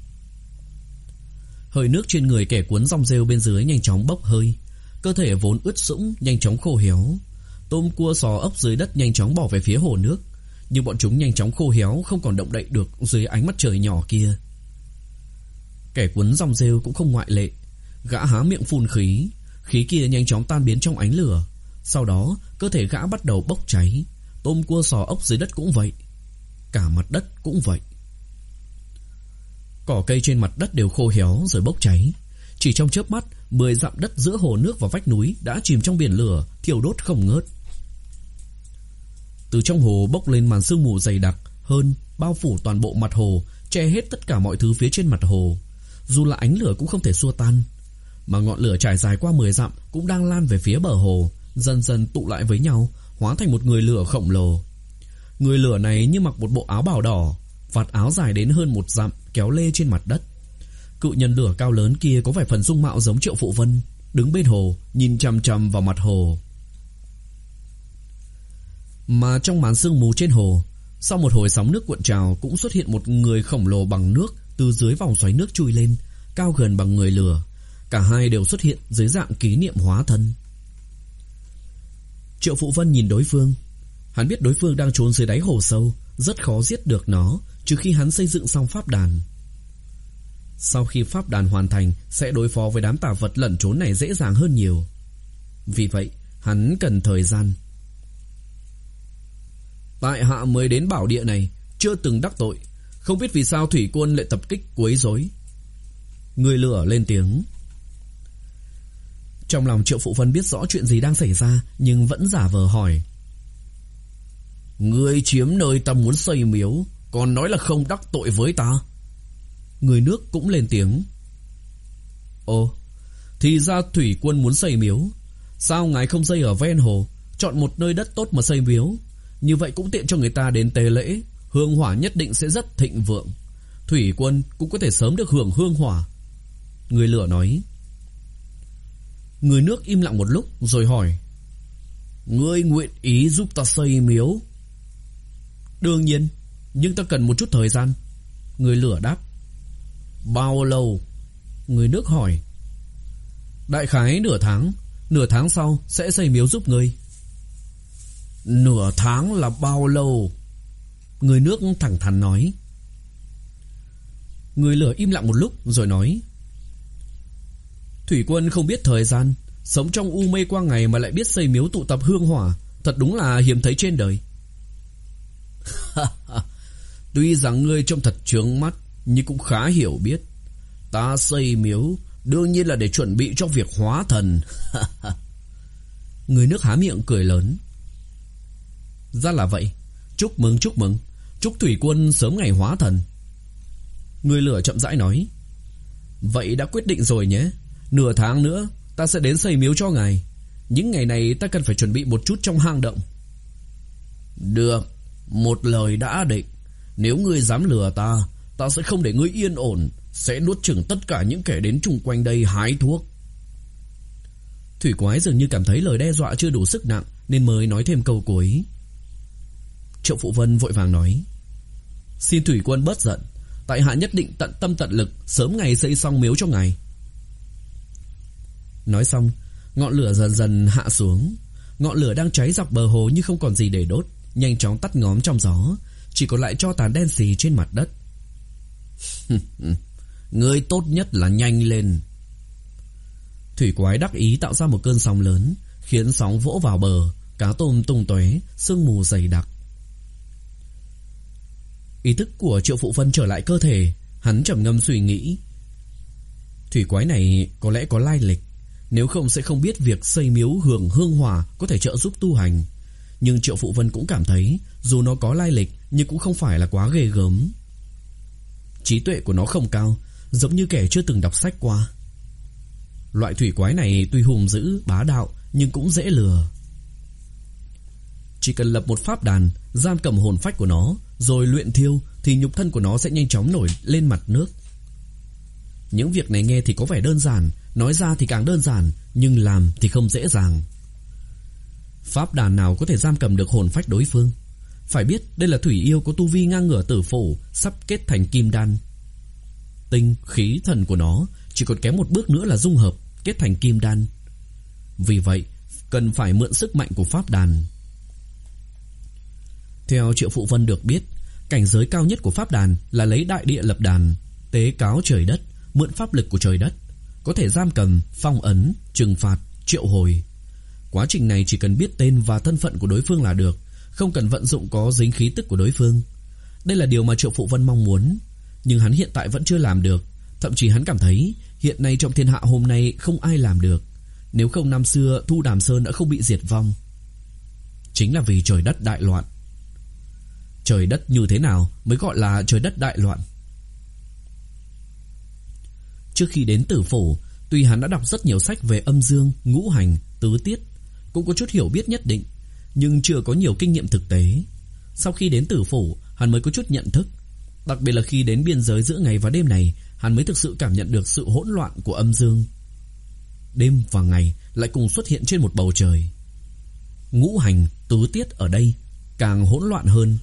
Hơi nước trên người kẻ cuốn rong rêu bên dưới nhanh chóng bốc hơi. Cơ thể vốn ướt sũng nhanh chóng khô héo. Tôm cua sò ốc dưới đất nhanh chóng bỏ về phía hồ nước, nhưng bọn chúng nhanh chóng khô héo, không còn động đậy được dưới ánh mặt trời nhỏ kia. Kẻ cuốn rong rêu cũng không ngoại lệ. Gã há miệng phun khí, khí kia nhanh chóng tan biến trong ánh lửa. Sau đó cơ thể gã bắt đầu bốc cháy. Tôm cua sò ốc dưới đất cũng vậy, cả mặt đất cũng vậy. Cỏ cây trên mặt đất đều khô héo rồi bốc cháy. Chỉ trong chớp mắt, mười dặm đất giữa hồ nước và vách núi đã chìm trong biển lửa, thiêu đốt không ngớt. Từ trong hồ bốc lên màn sương mù dày đặc hơn, bao phủ toàn bộ mặt hồ, che hết tất cả mọi thứ phía trên mặt hồ. Dù là ánh lửa cũng không thể xua tan. Mà ngọn lửa trải dài qua mười dặm cũng đang lan về phía bờ hồ, dần dần tụ lại với nhau, hóa thành một người lửa khổng lồ. Người lửa này như mặc một bộ áo bào đỏ, vạt áo dài đến hơn một dặm kéo lê trên mặt đất. Cự nhân lửa cao lớn kia có vài phần dung mạo giống Triệu Phụ Vân, đứng bên hồ nhìn chằm chằm vào mặt hồ. Mà trong màn sương mù trên hồ, sau một hồi sóng nước cuộn trào, cũng xuất hiện một người khổng lồ bằng nước từ dưới vòng xoáy nước chui lên, cao gần bằng người lửa. Cả hai đều xuất hiện dưới dạng ký niệm hóa thân. Triệu Phụ Vân nhìn đối phương. Hắn biết đối phương đang trốn dưới đáy hồ sâu, rất khó giết được nó trừ khi hắn xây dựng xong pháp đàn. Sau khi pháp đàn hoàn thành, sẽ đối phó với đám tà vật lẩn trốn này dễ dàng hơn nhiều. Vì vậy hắn cần thời gian. Tại hạ mới đến bảo địa này, chưa từng đắc tội, không biết vì sao thủy quân lại tập kích quấy rối. Người lửa lên tiếng. Trong lòng Triệu Phụ Vân biết rõ chuyện gì đang xảy ra, nhưng vẫn giả vờ hỏi. Ngươi chiếm nơi ta muốn xây miếu, còn nói là không đắc tội với ta. Người nước cũng lên tiếng. Ồ, thì ra thủy quân muốn xây miếu. Sao ngài không xây ở ven hồ, chọn một nơi đất tốt mà xây miếu? Như vậy cũng tiện cho người ta đến tế lễ, hương hỏa nhất định sẽ rất thịnh vượng. Thủy quân cũng có thể sớm được hưởng hương hỏa. Người lửa nói. Người nước im lặng một lúc rồi hỏi. Ngươi nguyện ý giúp ta xây miếu? Đương nhiên, nhưng ta cần một chút thời gian. Người lửa đáp. Bao lâu? Người nước hỏi. Đại khái nửa tháng. Nửa tháng sau sẽ xây miếu giúp ngươi. Nửa tháng là bao lâu? Người nước thẳng thắn nói. Người lửa im lặng một lúc rồi nói: Thủy quân không biết thời gian, sống trong u mê qua ngày mà lại biết xây miếu tụ tập hương hỏa, thật đúng là hiếm thấy trên đời. Tuy rằng ngươi trông thật chướng mắt, nhưng cũng khá hiểu biết. Ta xây miếu đương nhiên là để chuẩn bị cho việc hóa thần. Người nước há miệng cười lớn. Ra là vậy. Chúc mừng chúc mừng. Chúc thủy quân sớm ngày hóa thần. Người lửa chậm rãi nói: Vậy đã quyết định rồi nhé. Nửa tháng nữa ta sẽ đến xây miếu cho ngài. Những ngày này ta cần phải chuẩn bị một chút trong hang động. Được, một lời đã định. Nếu ngươi dám lừa ta, ta sẽ không để ngươi yên ổn, sẽ nuốt chửng tất cả những kẻ đến chung quanh đây hái thuốc. Thủy quái dường như cảm thấy lời đe dọa chưa đủ sức nặng, nên mới nói thêm câu cuối. Triệu Phụ Vân vội vàng nói: Xin thủy quân bớt giận, tại hạ nhất định tận tâm tận lực sớm ngày xây xong miếu cho ngài. Nói xong, ngọn lửa dần dần hạ xuống. Ngọn lửa đang cháy dọc bờ hồ như không còn gì để đốt, nhanh chóng tắt ngóm trong gió, chỉ còn lại tro tàn đen xì trên mặt đất. Ngươi tốt nhất là nhanh lên. Thủy quái đắc ý tạo ra một cơn sóng lớn, khiến sóng vỗ vào bờ, cá tôm tung tóe, sương mù dày đặc. Ý thức của Triệu Phụ Vân trở lại cơ thể, hắn trầm ngâm suy nghĩ. Thủy quái này có lẽ có lai lịch, nếu không sẽ không biết việc xây miếu hưởng hương hỏa có thể trợ giúp tu hành. Nhưng Triệu Phụ Vân cũng cảm thấy dù nó có lai lịch nhưng cũng không phải là quá ghê gớm. Trí tuệ của nó không cao, giống như kẻ chưa từng đọc sách qua. Loại thủy quái này tuy hùng dữ, bá đạo nhưng cũng dễ lừa. Chỉ cần lập một pháp đàn, giam cầm hồn phách của nó, rồi luyện thiêu, thì nhục thân của nó sẽ nhanh chóng nổi lên mặt nước. Những việc này nghe thì có vẻ đơn giản, nói ra thì càng đơn giản, nhưng làm thì không dễ dàng. Pháp đàn nào có thể giam cầm được hồn phách đối phương? Phải biết đây là thủy yêu có tu vi ngang ngửa tử phủ, sắp kết thành kim đan. Tinh, khí, thần của nó chỉ còn kém một bước nữa là dung hợp, kết thành kim đan. Vì vậy, cần phải mượn sức mạnh của pháp đàn. Theo Triệu Phụ Vân được biết, cảnh giới cao nhất của pháp đàn là lấy đại địa lập đàn, tế cáo trời đất, mượn pháp lực của trời đất, có thể giam cầm, phong ấn, trừng phạt, triệu hồi. Quá trình này chỉ cần biết tên và thân phận của đối phương là được, không cần vận dụng có dính khí tức của đối phương. Đây là điều mà Triệu Phụ Vân mong muốn, nhưng hắn hiện tại vẫn chưa làm được. Thậm chí hắn cảm thấy hiện nay trong thiên hạ hôm nay không ai làm được. Nếu không năm xưa Thu Đàm Sơn đã không bị diệt vong. Chính là vì trời đất đại loạn. Trời đất như thế nào mới gọi là trời đất đại loạn? Trước khi đến Tử Phủ, tuy hắn đã đọc rất nhiều sách về âm dương, ngũ hành, tứ tiết, cũng có chút hiểu biết nhất định, nhưng chưa có nhiều kinh nghiệm thực tế. Sau khi đến Tử Phủ, hắn mới có chút nhận thức. Đặc biệt là khi đến biên giới giữa ngày và đêm này, hắn mới thực sự cảm nhận được sự hỗn loạn của âm dương. Đêm và ngày lại cùng xuất hiện trên một bầu trời. Ngũ hành, tứ tiết ở đây càng hỗn loạn hơn.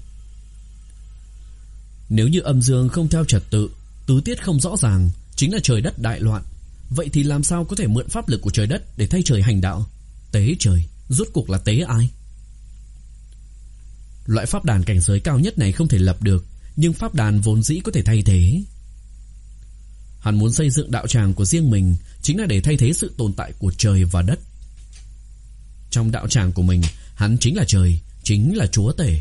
Nếu như âm dương không theo trật tự, tứ tiết không rõ ràng, chính là trời đất đại loạn. Vậy thì làm sao có thể mượn pháp lực của trời đất để thay trời hành đạo? Tế trời, rốt cuộc là tế ai? Loại pháp đàn cảnh giới cao nhất này không thể lập được, nhưng pháp đàn vốn dĩ có thể thay thế. Hắn muốn xây dựng đạo tràng của riêng mình, chính là để thay thế sự tồn tại của trời và đất. Trong đạo tràng của mình, hắn chính là trời, chính là chúa tể.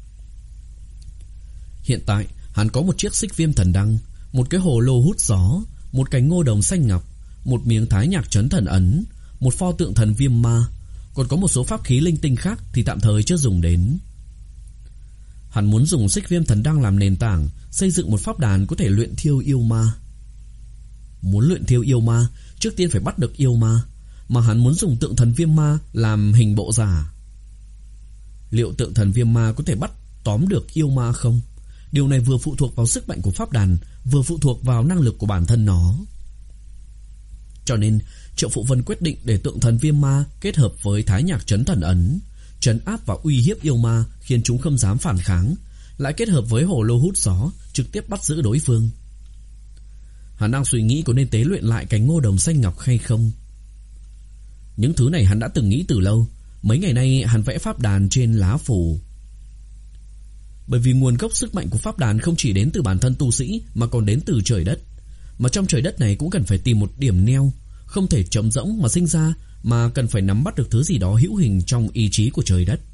Hiện tại, hắn có một chiếc xích viêm thần đăng, một cái hồ lô hút gió, một cánh ngô đồng xanh ngọc, một miếng thái nhạc trấn thần ấn, một pho tượng thần viêm ma, còn có một số pháp khí linh tinh khác thì tạm thời chưa dùng đến. Hắn muốn dùng xích viêm thần đăng làm nền tảng, xây dựng một pháp đàn có thể luyện thiêu yêu ma. Muốn luyện thiêu yêu ma, trước tiên phải bắt được yêu ma, mà hắn muốn dùng tượng thần viêm ma làm hình bộ giả. Liệu tượng thần viêm ma có thể bắt tóm được yêu ma không? Điều này vừa phụ thuộc vào sức mạnh của pháp đàn, vừa phụ thuộc vào năng lực của bản thân nó. Cho nên Triệu Phụ Vân quyết định để tượng thần viêm ma kết hợp với thái nhạc trấn thần ấn, trấn áp và uy hiếp yêu ma, khiến chúng không dám phản kháng, lại kết hợp với hồ lô hút gió, trực tiếp bắt giữ đối phương. Hắn đang suy nghĩ có nên tế luyện lại cánh ngô đồng xanh ngọc hay không. Những thứ này hắn đã từng nghĩ từ lâu. Mấy ngày nay hắn vẽ pháp đàn trên lá phủ. Bởi vì nguồn gốc sức mạnh của pháp đàn không chỉ đến từ bản thân tu sĩ mà còn đến từ trời đất. Mà trong trời đất này cũng cần phải tìm một điểm neo, không thể trống rỗng mà sinh ra, mà cần phải nắm bắt được thứ gì đó hữu hình trong ý chí của trời đất.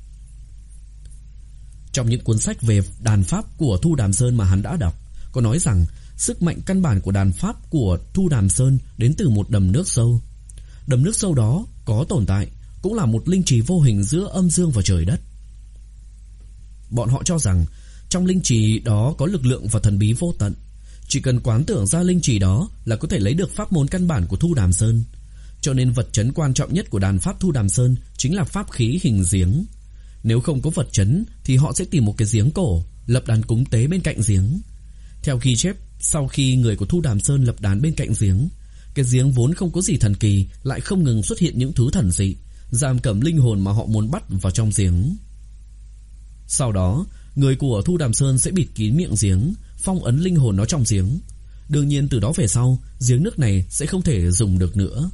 Trong những cuốn sách về đàn pháp của Thu Đàm Sơn mà hắn đã đọc, có nói rằng sức mạnh căn bản của đàn pháp của Thu Đàm Sơn đến từ một đầm nước sâu. Đầm nước sâu đó có tồn tại, cũng là một linh trì vô hình giữa âm dương và trời đất. Bọn họ cho rằng trong linh trì đó có lực lượng và thần bí vô tận. Chỉ cần quán tưởng ra linh trì đó là có thể lấy được pháp môn căn bản của Thu Đàm Sơn. Cho nên vật trấn quan trọng nhất của đàn pháp Thu Đàm Sơn chính là pháp khí hình giếng. Nếu không có vật trấn thì họ sẽ tìm một cái giếng cổ, lập đàn cúng tế bên cạnh giếng. Theo ghi chép, sau khi người của Thu Đàm Sơn lập đàn bên cạnh giếng, cái giếng vốn không có gì thần kỳ lại không ngừng xuất hiện những thứ thần dị, giam cầm linh hồn mà họ muốn bắt vào trong giếng. Sau đó, người của Thu Đàm Sơn sẽ bịt kín miệng giếng, phong ấn linh hồn nó trong giếng. Đương nhiên từ đó về sau, giếng nước này sẽ không thể dùng được nữa.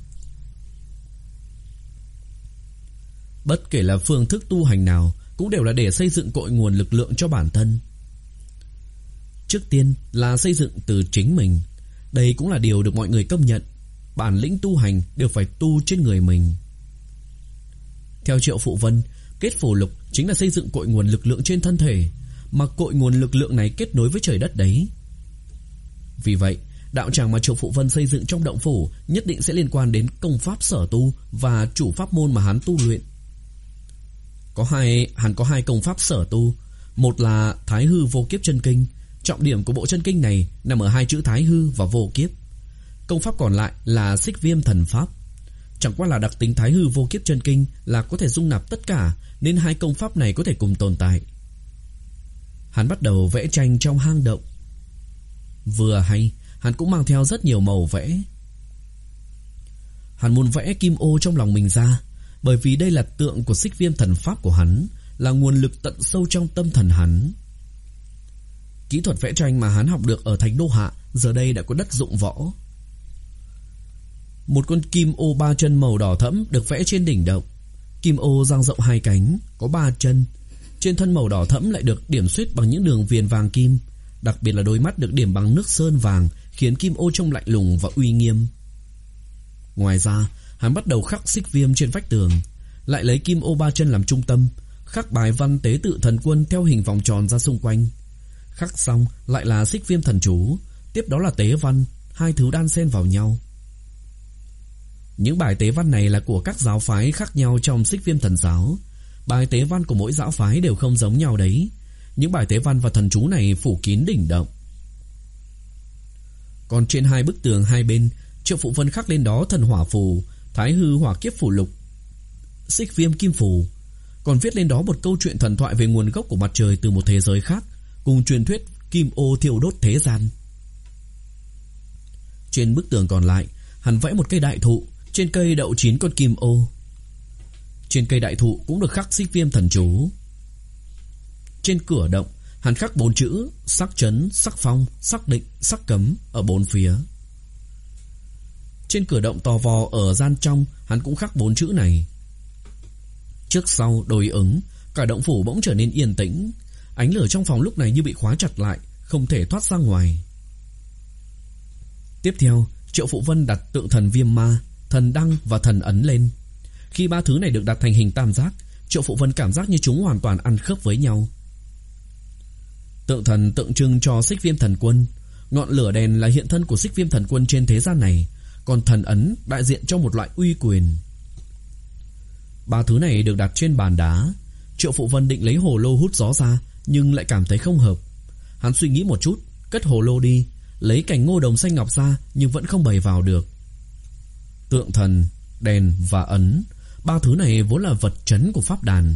Bất kể là phương thức tu hành nào cũng đều là để xây dựng cội nguồn lực lượng cho bản thân. Trước tiên là xây dựng từ chính mình. Đây cũng là điều được mọi người công nhận. Bản lĩnh tu hành đều phải tu trên người mình. Theo Triệu Phụ Vân, kết phù lục chính là xây dựng cội nguồn lực lượng trên thân thể, mà cội nguồn lực lượng này kết nối với trời đất đấy. Vì vậy, đạo tràng mà Triệu Phụ Vân xây dựng trong động phủ nhất định sẽ liên quan đến công pháp sở tu và chủ pháp môn mà hắn tu luyện. Có hai, hắn có hai công pháp sở tu. Một là Thái Hư Vô Kiếp Chân Kinh. Trọng điểm của bộ chân kinh này nằm ở hai chữ Thái Hư và Vô Kiếp. Công pháp còn lại là Xích Viêm Thần Pháp. Chẳng qua là đặc tính Thái Hư Vô Kiếp Chân Kinh là có thể dung nạp tất cả, nên hai công pháp này có thể cùng tồn tại. Hắn bắt đầu vẽ tranh trong hang động. Vừa hay, hắn cũng mang theo rất nhiều màu vẽ. Hắn muốn vẽ kim ô trong lòng mình ra, bởi vì đây là tượng của Xích Viêm Thần Pháp của hắn, là nguồn lực tận sâu trong tâm thần hắn. Kỹ thuật vẽ tranh mà hắn học được ở Thành Đô Hạ giờ đây đã có đất dụng võ. Một con kim ô ba chân màu đỏ thẫm được vẽ trên đỉnh động. Kim ô dang rộng hai cánh, có ba chân. Trên thân màu đỏ thẫm lại được điểm xuyết bằng những đường viền vàng kim. Đặc biệt là đôi mắt được điểm bằng nước sơn vàng, khiến kim ô trông lạnh lùng và uy nghiêm. Ngoài ra, hắn bắt đầu khắc xích viêm trên vách tường, lại lấy kim ô ba chân làm trung tâm, khắc bài văn tế tự thần quân theo hình vòng tròn ra xung quanh. Khắc xong lại là xích viêm thần chú, tiếp đó là tế văn, hai thứ đan xen vào nhau. Những bài tế văn này là của các giáo phái khác nhau trong Xích Viêm Thần Giáo. Bài tế văn của mỗi giáo phái đều không giống nhau đấy. Những bài tế văn và thần chú này phủ kín đỉnh động. Còn trên hai bức tường hai bên, Triệu Phụ Vân khắc lên đó thần hỏa phù, Thái Hư Hỏa Kiếp phù lục, Xích Viêm Kim phù. Còn viết lên đó một câu chuyện thần thoại về nguồn gốc của mặt trời từ một thế giới khác, cùng truyền thuyết kim ô thiêu đốt thế gian. Trên bức tường còn lại, hắn vẽ một cây đại thụ, trên cây đậu chín con kim ô. Trên cây đại thụ cũng được khắc Xích Viêm thần chú. Trên cửa động, hắn khắc bốn chữ sắc trấn, sắc phong, sắc định, sắc cấm ở bốn phía. Trên cửa động to vò ở gian trong, hắn cũng khắc bốn chữ này. Trước sau đối ứng, cả động phủ bỗng trở nên yên tĩnh. Ánh lửa trong phòng lúc này như bị khóa chặt lại, không thể thoát ra ngoài. Tiếp theo, Triệu Phụ Vân đặt tượng thần Viêm Ma, thần Đăng và thần Ấn lên. Khi ba thứ này được đặt thành hình tam giác, Triệu Phụ Vân cảm giác như chúng hoàn toàn ăn khớp với nhau. Tượng thần tượng trưng cho Xích Viêm Thần Quân. Ngọn lửa đèn là hiện thân của Xích Viêm Thần Quân trên thế gian này, còn thần ấn đại diện cho một loại uy quyền. Ba thứ này được đặt trên bàn đá. Triệu Phụ Vân định lấy hồ lô hút gió ra, nhưng lại cảm thấy không hợp. Hắn suy nghĩ một chút, cất hồ lô đi, lấy cành ngô đồng xanh ngọc ra, nhưng vẫn không bày vào được. Tượng thần, đèn và ấn, ba thứ này vốn là vật trấn của pháp đàn.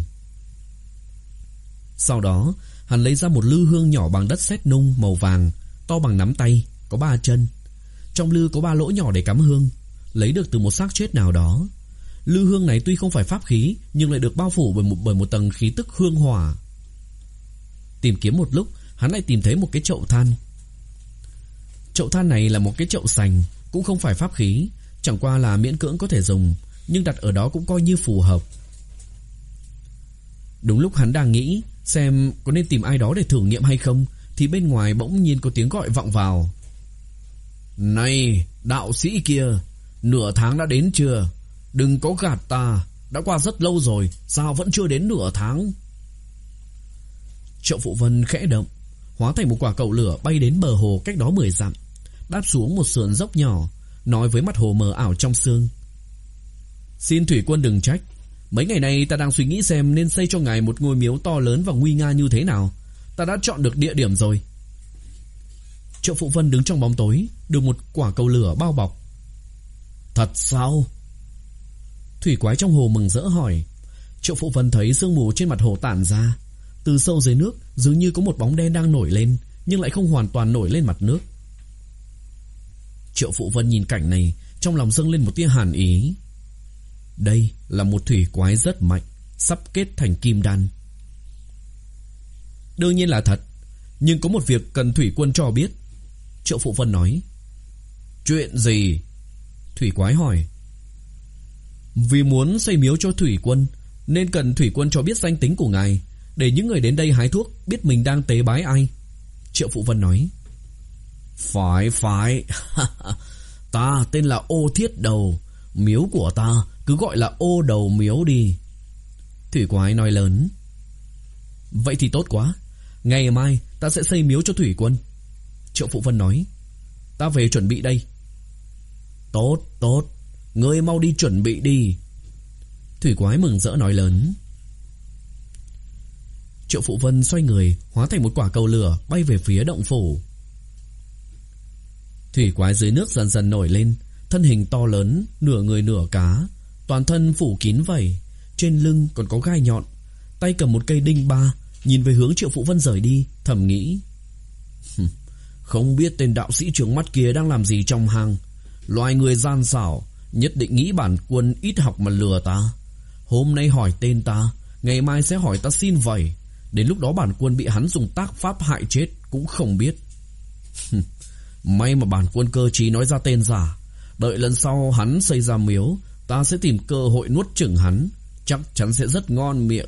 Sau đó, hắn lấy ra một lư hương nhỏ bằng đất sét nung màu vàng, to bằng nắm tay, có ba chân. Trong lư có ba lỗ nhỏ để cắm hương, lấy được từ một xác chết nào đó. Lư hương này tuy không phải pháp khí, nhưng lại được bao phủ bởi một, bởi một tầng khí tức hương hỏa. Tìm kiếm một lúc, hắn lại tìm thấy một cái chậu than. Chậu than này là một cái chậu sành, cũng không phải pháp khí, chẳng qua là miễn cưỡng có thể dùng, nhưng đặt ở đó cũng coi như phù hợp. Đúng lúc hắn đang nghĩ, xem có nên tìm ai đó để thử nghiệm hay không, thì bên ngoài bỗng nhiên có tiếng gọi vọng vào. Này, đạo sĩ kia, nửa tháng đã đến chưa? Đừng có gạt ta, đã qua rất lâu rồi, sao vẫn chưa đến nửa tháng? Triệu Phụ Vân khẽ động, hóa thành một quả cầu lửa bay đến bờ hồ cách đó mười dặm, đáp xuống một sườn dốc nhỏ, nói với mặt hồ mờ ảo trong sương. Xin thủy quân đừng trách, mấy ngày nay ta đang suy nghĩ xem nên xây cho ngài một ngôi miếu to lớn và nguy nga như thế nào. Ta đã chọn được địa điểm rồi. Triệu Phụ Vân đứng trong bóng tối, được một quả cầu lửa bao bọc. Thật sao? Thủy quái trong hồ mừng rỡ hỏi. Triệu Phụ Vân thấy sương mù trên mặt hồ tản ra, từ sâu dưới nước dường như có một bóng đen đang nổi lên, nhưng lại không hoàn toàn nổi lên mặt nước. Triệu Phụ Vân nhìn cảnh này, trong lòng dâng lên một tia hàn ý. Đây là một thủy quái rất mạnh, sắp kết thành kim đan. Đương nhiên là thật, nhưng có một việc cần thủy quân cho biết. Triệu Phụ Vân nói. Chuyện gì? Thủy quái hỏi. Vì muốn xây miếu cho thủy quân, nên cần thủy quân cho biết danh tính của ngài, để những người đến đây hái thuốc biết mình đang tế bái ai. Triệu Phụ Vân nói. Phải phải. Ta tên là Ô Thiết Đầu, miếu của ta cứ gọi là Ô Đầu Miếu đi. Thủy quái nói lớn. Vậy thì tốt quá, ngày mai ta sẽ xây miếu cho thủy quân. Triệu Phụ Vân nói. Ta về chuẩn bị đây. Tốt tốt, ngươi mau đi chuẩn bị đi. Thủy quái mừng rỡ nói lớn. Triệu Phụ Vân xoay người, hóa thành một quả cầu lửa bay về phía động phủ. Thủy quái dưới nước dần dần nổi lên, thân hình to lớn, nửa người nửa cá, toàn thân phủ kín vảy, trên lưng còn có gai nhọn, tay cầm một cây đinh ba, nhìn về hướng Triệu Phụ Vân rời đi, thầm nghĩ. Không biết tên đạo sĩ trướng mắt kia đang làm gì trong hang. Loài người gian xảo, nhất định nghĩ bản quân ít học mà lừa ta. Hôm nay hỏi tên ta, ngày mai sẽ hỏi ta xin vẩy. Đến lúc đó bản quân bị hắn dùng tác pháp hại chết cũng không biết. May mà bản quân cơ trí nói ra tên giả. Đợi lần sau hắn xây ra miếu, ta sẽ tìm cơ hội nuốt chửng hắn, chắc chắn sẽ rất ngon miệng.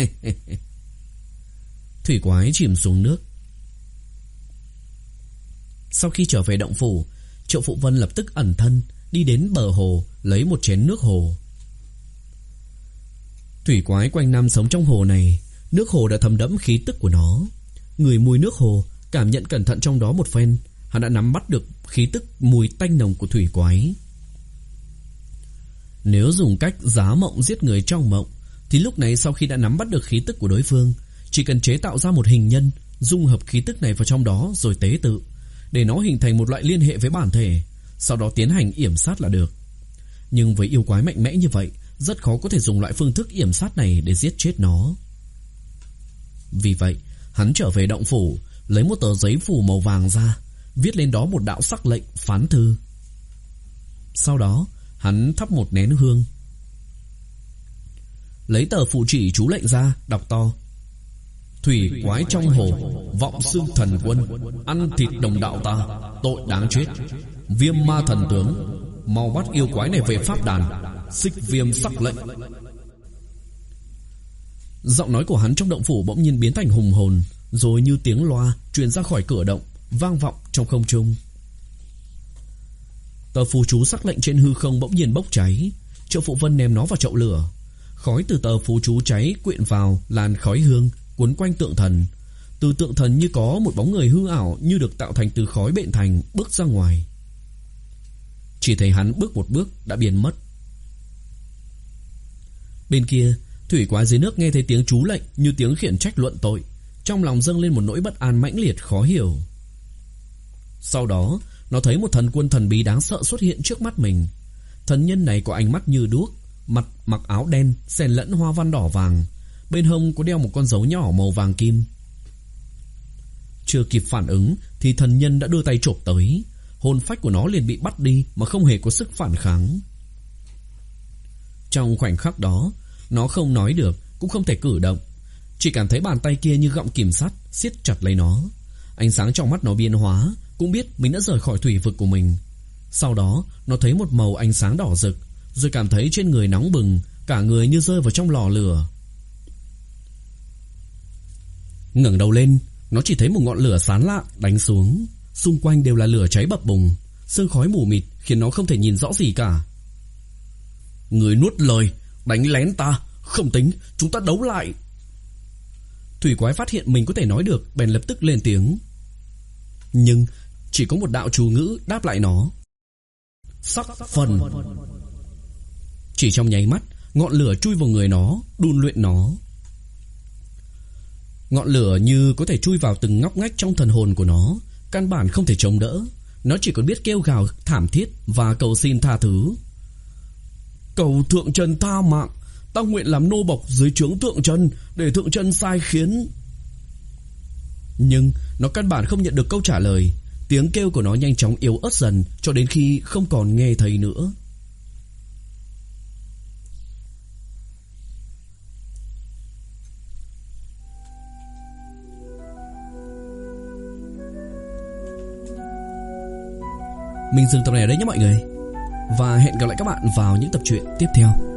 Thủy quái chìm xuống nước. Sau khi trở về động phủ, Triệu Phụ Vân lập tức ẩn thân, đi đến bờ hồ, lấy một chén nước hồ. Thủy quái quanh năm sống trong hồ này, nước hồ đã thấm đẫm khí tức của nó. Người mùi nước hồ, cảm nhận cẩn thận trong đó một phen, hắn đã nắm bắt được khí tức mùi tanh nồng của thủy quái. Nếu dùng cách giá mộng giết người trong mộng, thì lúc này sau khi đã nắm bắt được khí tức của đối phương, chỉ cần chế tạo ra một hình nhân, dung hợp khí tức này vào trong đó rồi tế tự, để nó hình thành một loại liên hệ với bản thể, sau đó tiến hành yểm sát là được. Nhưng với yêu quái mạnh mẽ như vậy, rất khó có thể dùng loại phương thức yểm sát này để giết chết nó. Vì vậy, hắn trở về động phủ, lấy một tờ giấy phủ màu vàng ra, viết lên đó một đạo sắc lệnh phán thư. Sau đó, hắn thắp một nén hương, lấy tờ phù chỉ chú lệnh ra, đọc to. Thủy quái trong hồ, vọng xưng thần quân, ăn thịt đồng đạo ta, tội đáng chết. Viêm ma thần tướng, mau bắt yêu quái này về pháp đàn. Xích viêm sắc lệnh. Giọng nói của hắn trong động phủ bỗng nhiên biến thành hùng hồn, rồi như tiếng loa truyền ra khỏi cửa động, vang vọng trong không trung. Tờ phù chú sắc lệnh trên hư không bỗng nhiên bốc cháy. Triệu Phụ Vân ném nó vào chậu lửa. Khói từ tờ phù chú cháy quyện vào làn khói hương, cuốn quanh tượng thần. Từ tượng thần như có một bóng người hư ảo, như được tạo thành từ khói bện thành, bước ra ngoài. Chỉ thấy hắn bước một bước đã biến mất. Bên kia, thủy quái dưới nước nghe thấy tiếng chú lệnh như tiếng khiển trách luận tội, trong lòng dâng lên một nỗi bất an mãnh liệt khó hiểu. Sau đó, nó thấy một thần quân thần bí đáng sợ xuất hiện trước mắt mình. Thần nhân này có ánh mắt như đuốc, mặt mặc áo đen xen lẫn hoa văn đỏ vàng, bên hông có đeo một con dấu nhỏ màu vàng kim. Chưa kịp phản ứng thì thần nhân đã đưa tay chộp tới, hồn phách của nó liền bị bắt đi mà không hề có sức phản kháng. Trong khoảnh khắc đó, nó không nói được, cũng không thể cử động, chỉ cảm thấy bàn tay kia như gọng kìm sắt siết chặt lấy nó. Ánh sáng trong mắt nó biến hóa, cũng biết mình đã rời khỏi thủy vực của mình. Sau đó, nó thấy một màu ánh sáng đỏ rực, rồi cảm thấy trên người nóng bừng, cả người như rơi vào trong lò lửa. Ngẩng đầu lên, nó chỉ thấy một ngọn lửa xán lạ đánh xuống. Xung quanh đều là lửa cháy bập bùng, sương khói mù mịt khiến nó không thể nhìn rõ gì cả. Người nuốt lời, đánh lén ta, không tính, chúng ta đấu lại. Thủy quái phát hiện mình có thể nói được, bèn lập tức lên tiếng. Nhưng chỉ có một đạo chú ngữ đáp lại nó. Sắc phần. Chỉ trong nháy mắt, ngọn lửa chui vào người nó, đun luyện nó. Ngọn lửa như có thể chui vào từng ngóc ngách trong thần hồn của nó, căn bản không thể chống đỡ. Nó chỉ còn biết kêu gào thảm thiết và cầu xin tha thứ. Cầu thượng trần tha mạng, ta nguyện làm nô bộc dưới trướng thượng trần, để thượng trần sai khiến. Nhưng nó căn bản không nhận được câu trả lời. Tiếng kêu của nó nhanh chóng yếu ớt dần, cho đến khi không còn nghe thấy nữa. Mình dừng tập này ở đây nhé mọi người. Và hẹn gặp lại các bạn vào những tập truyện tiếp theo.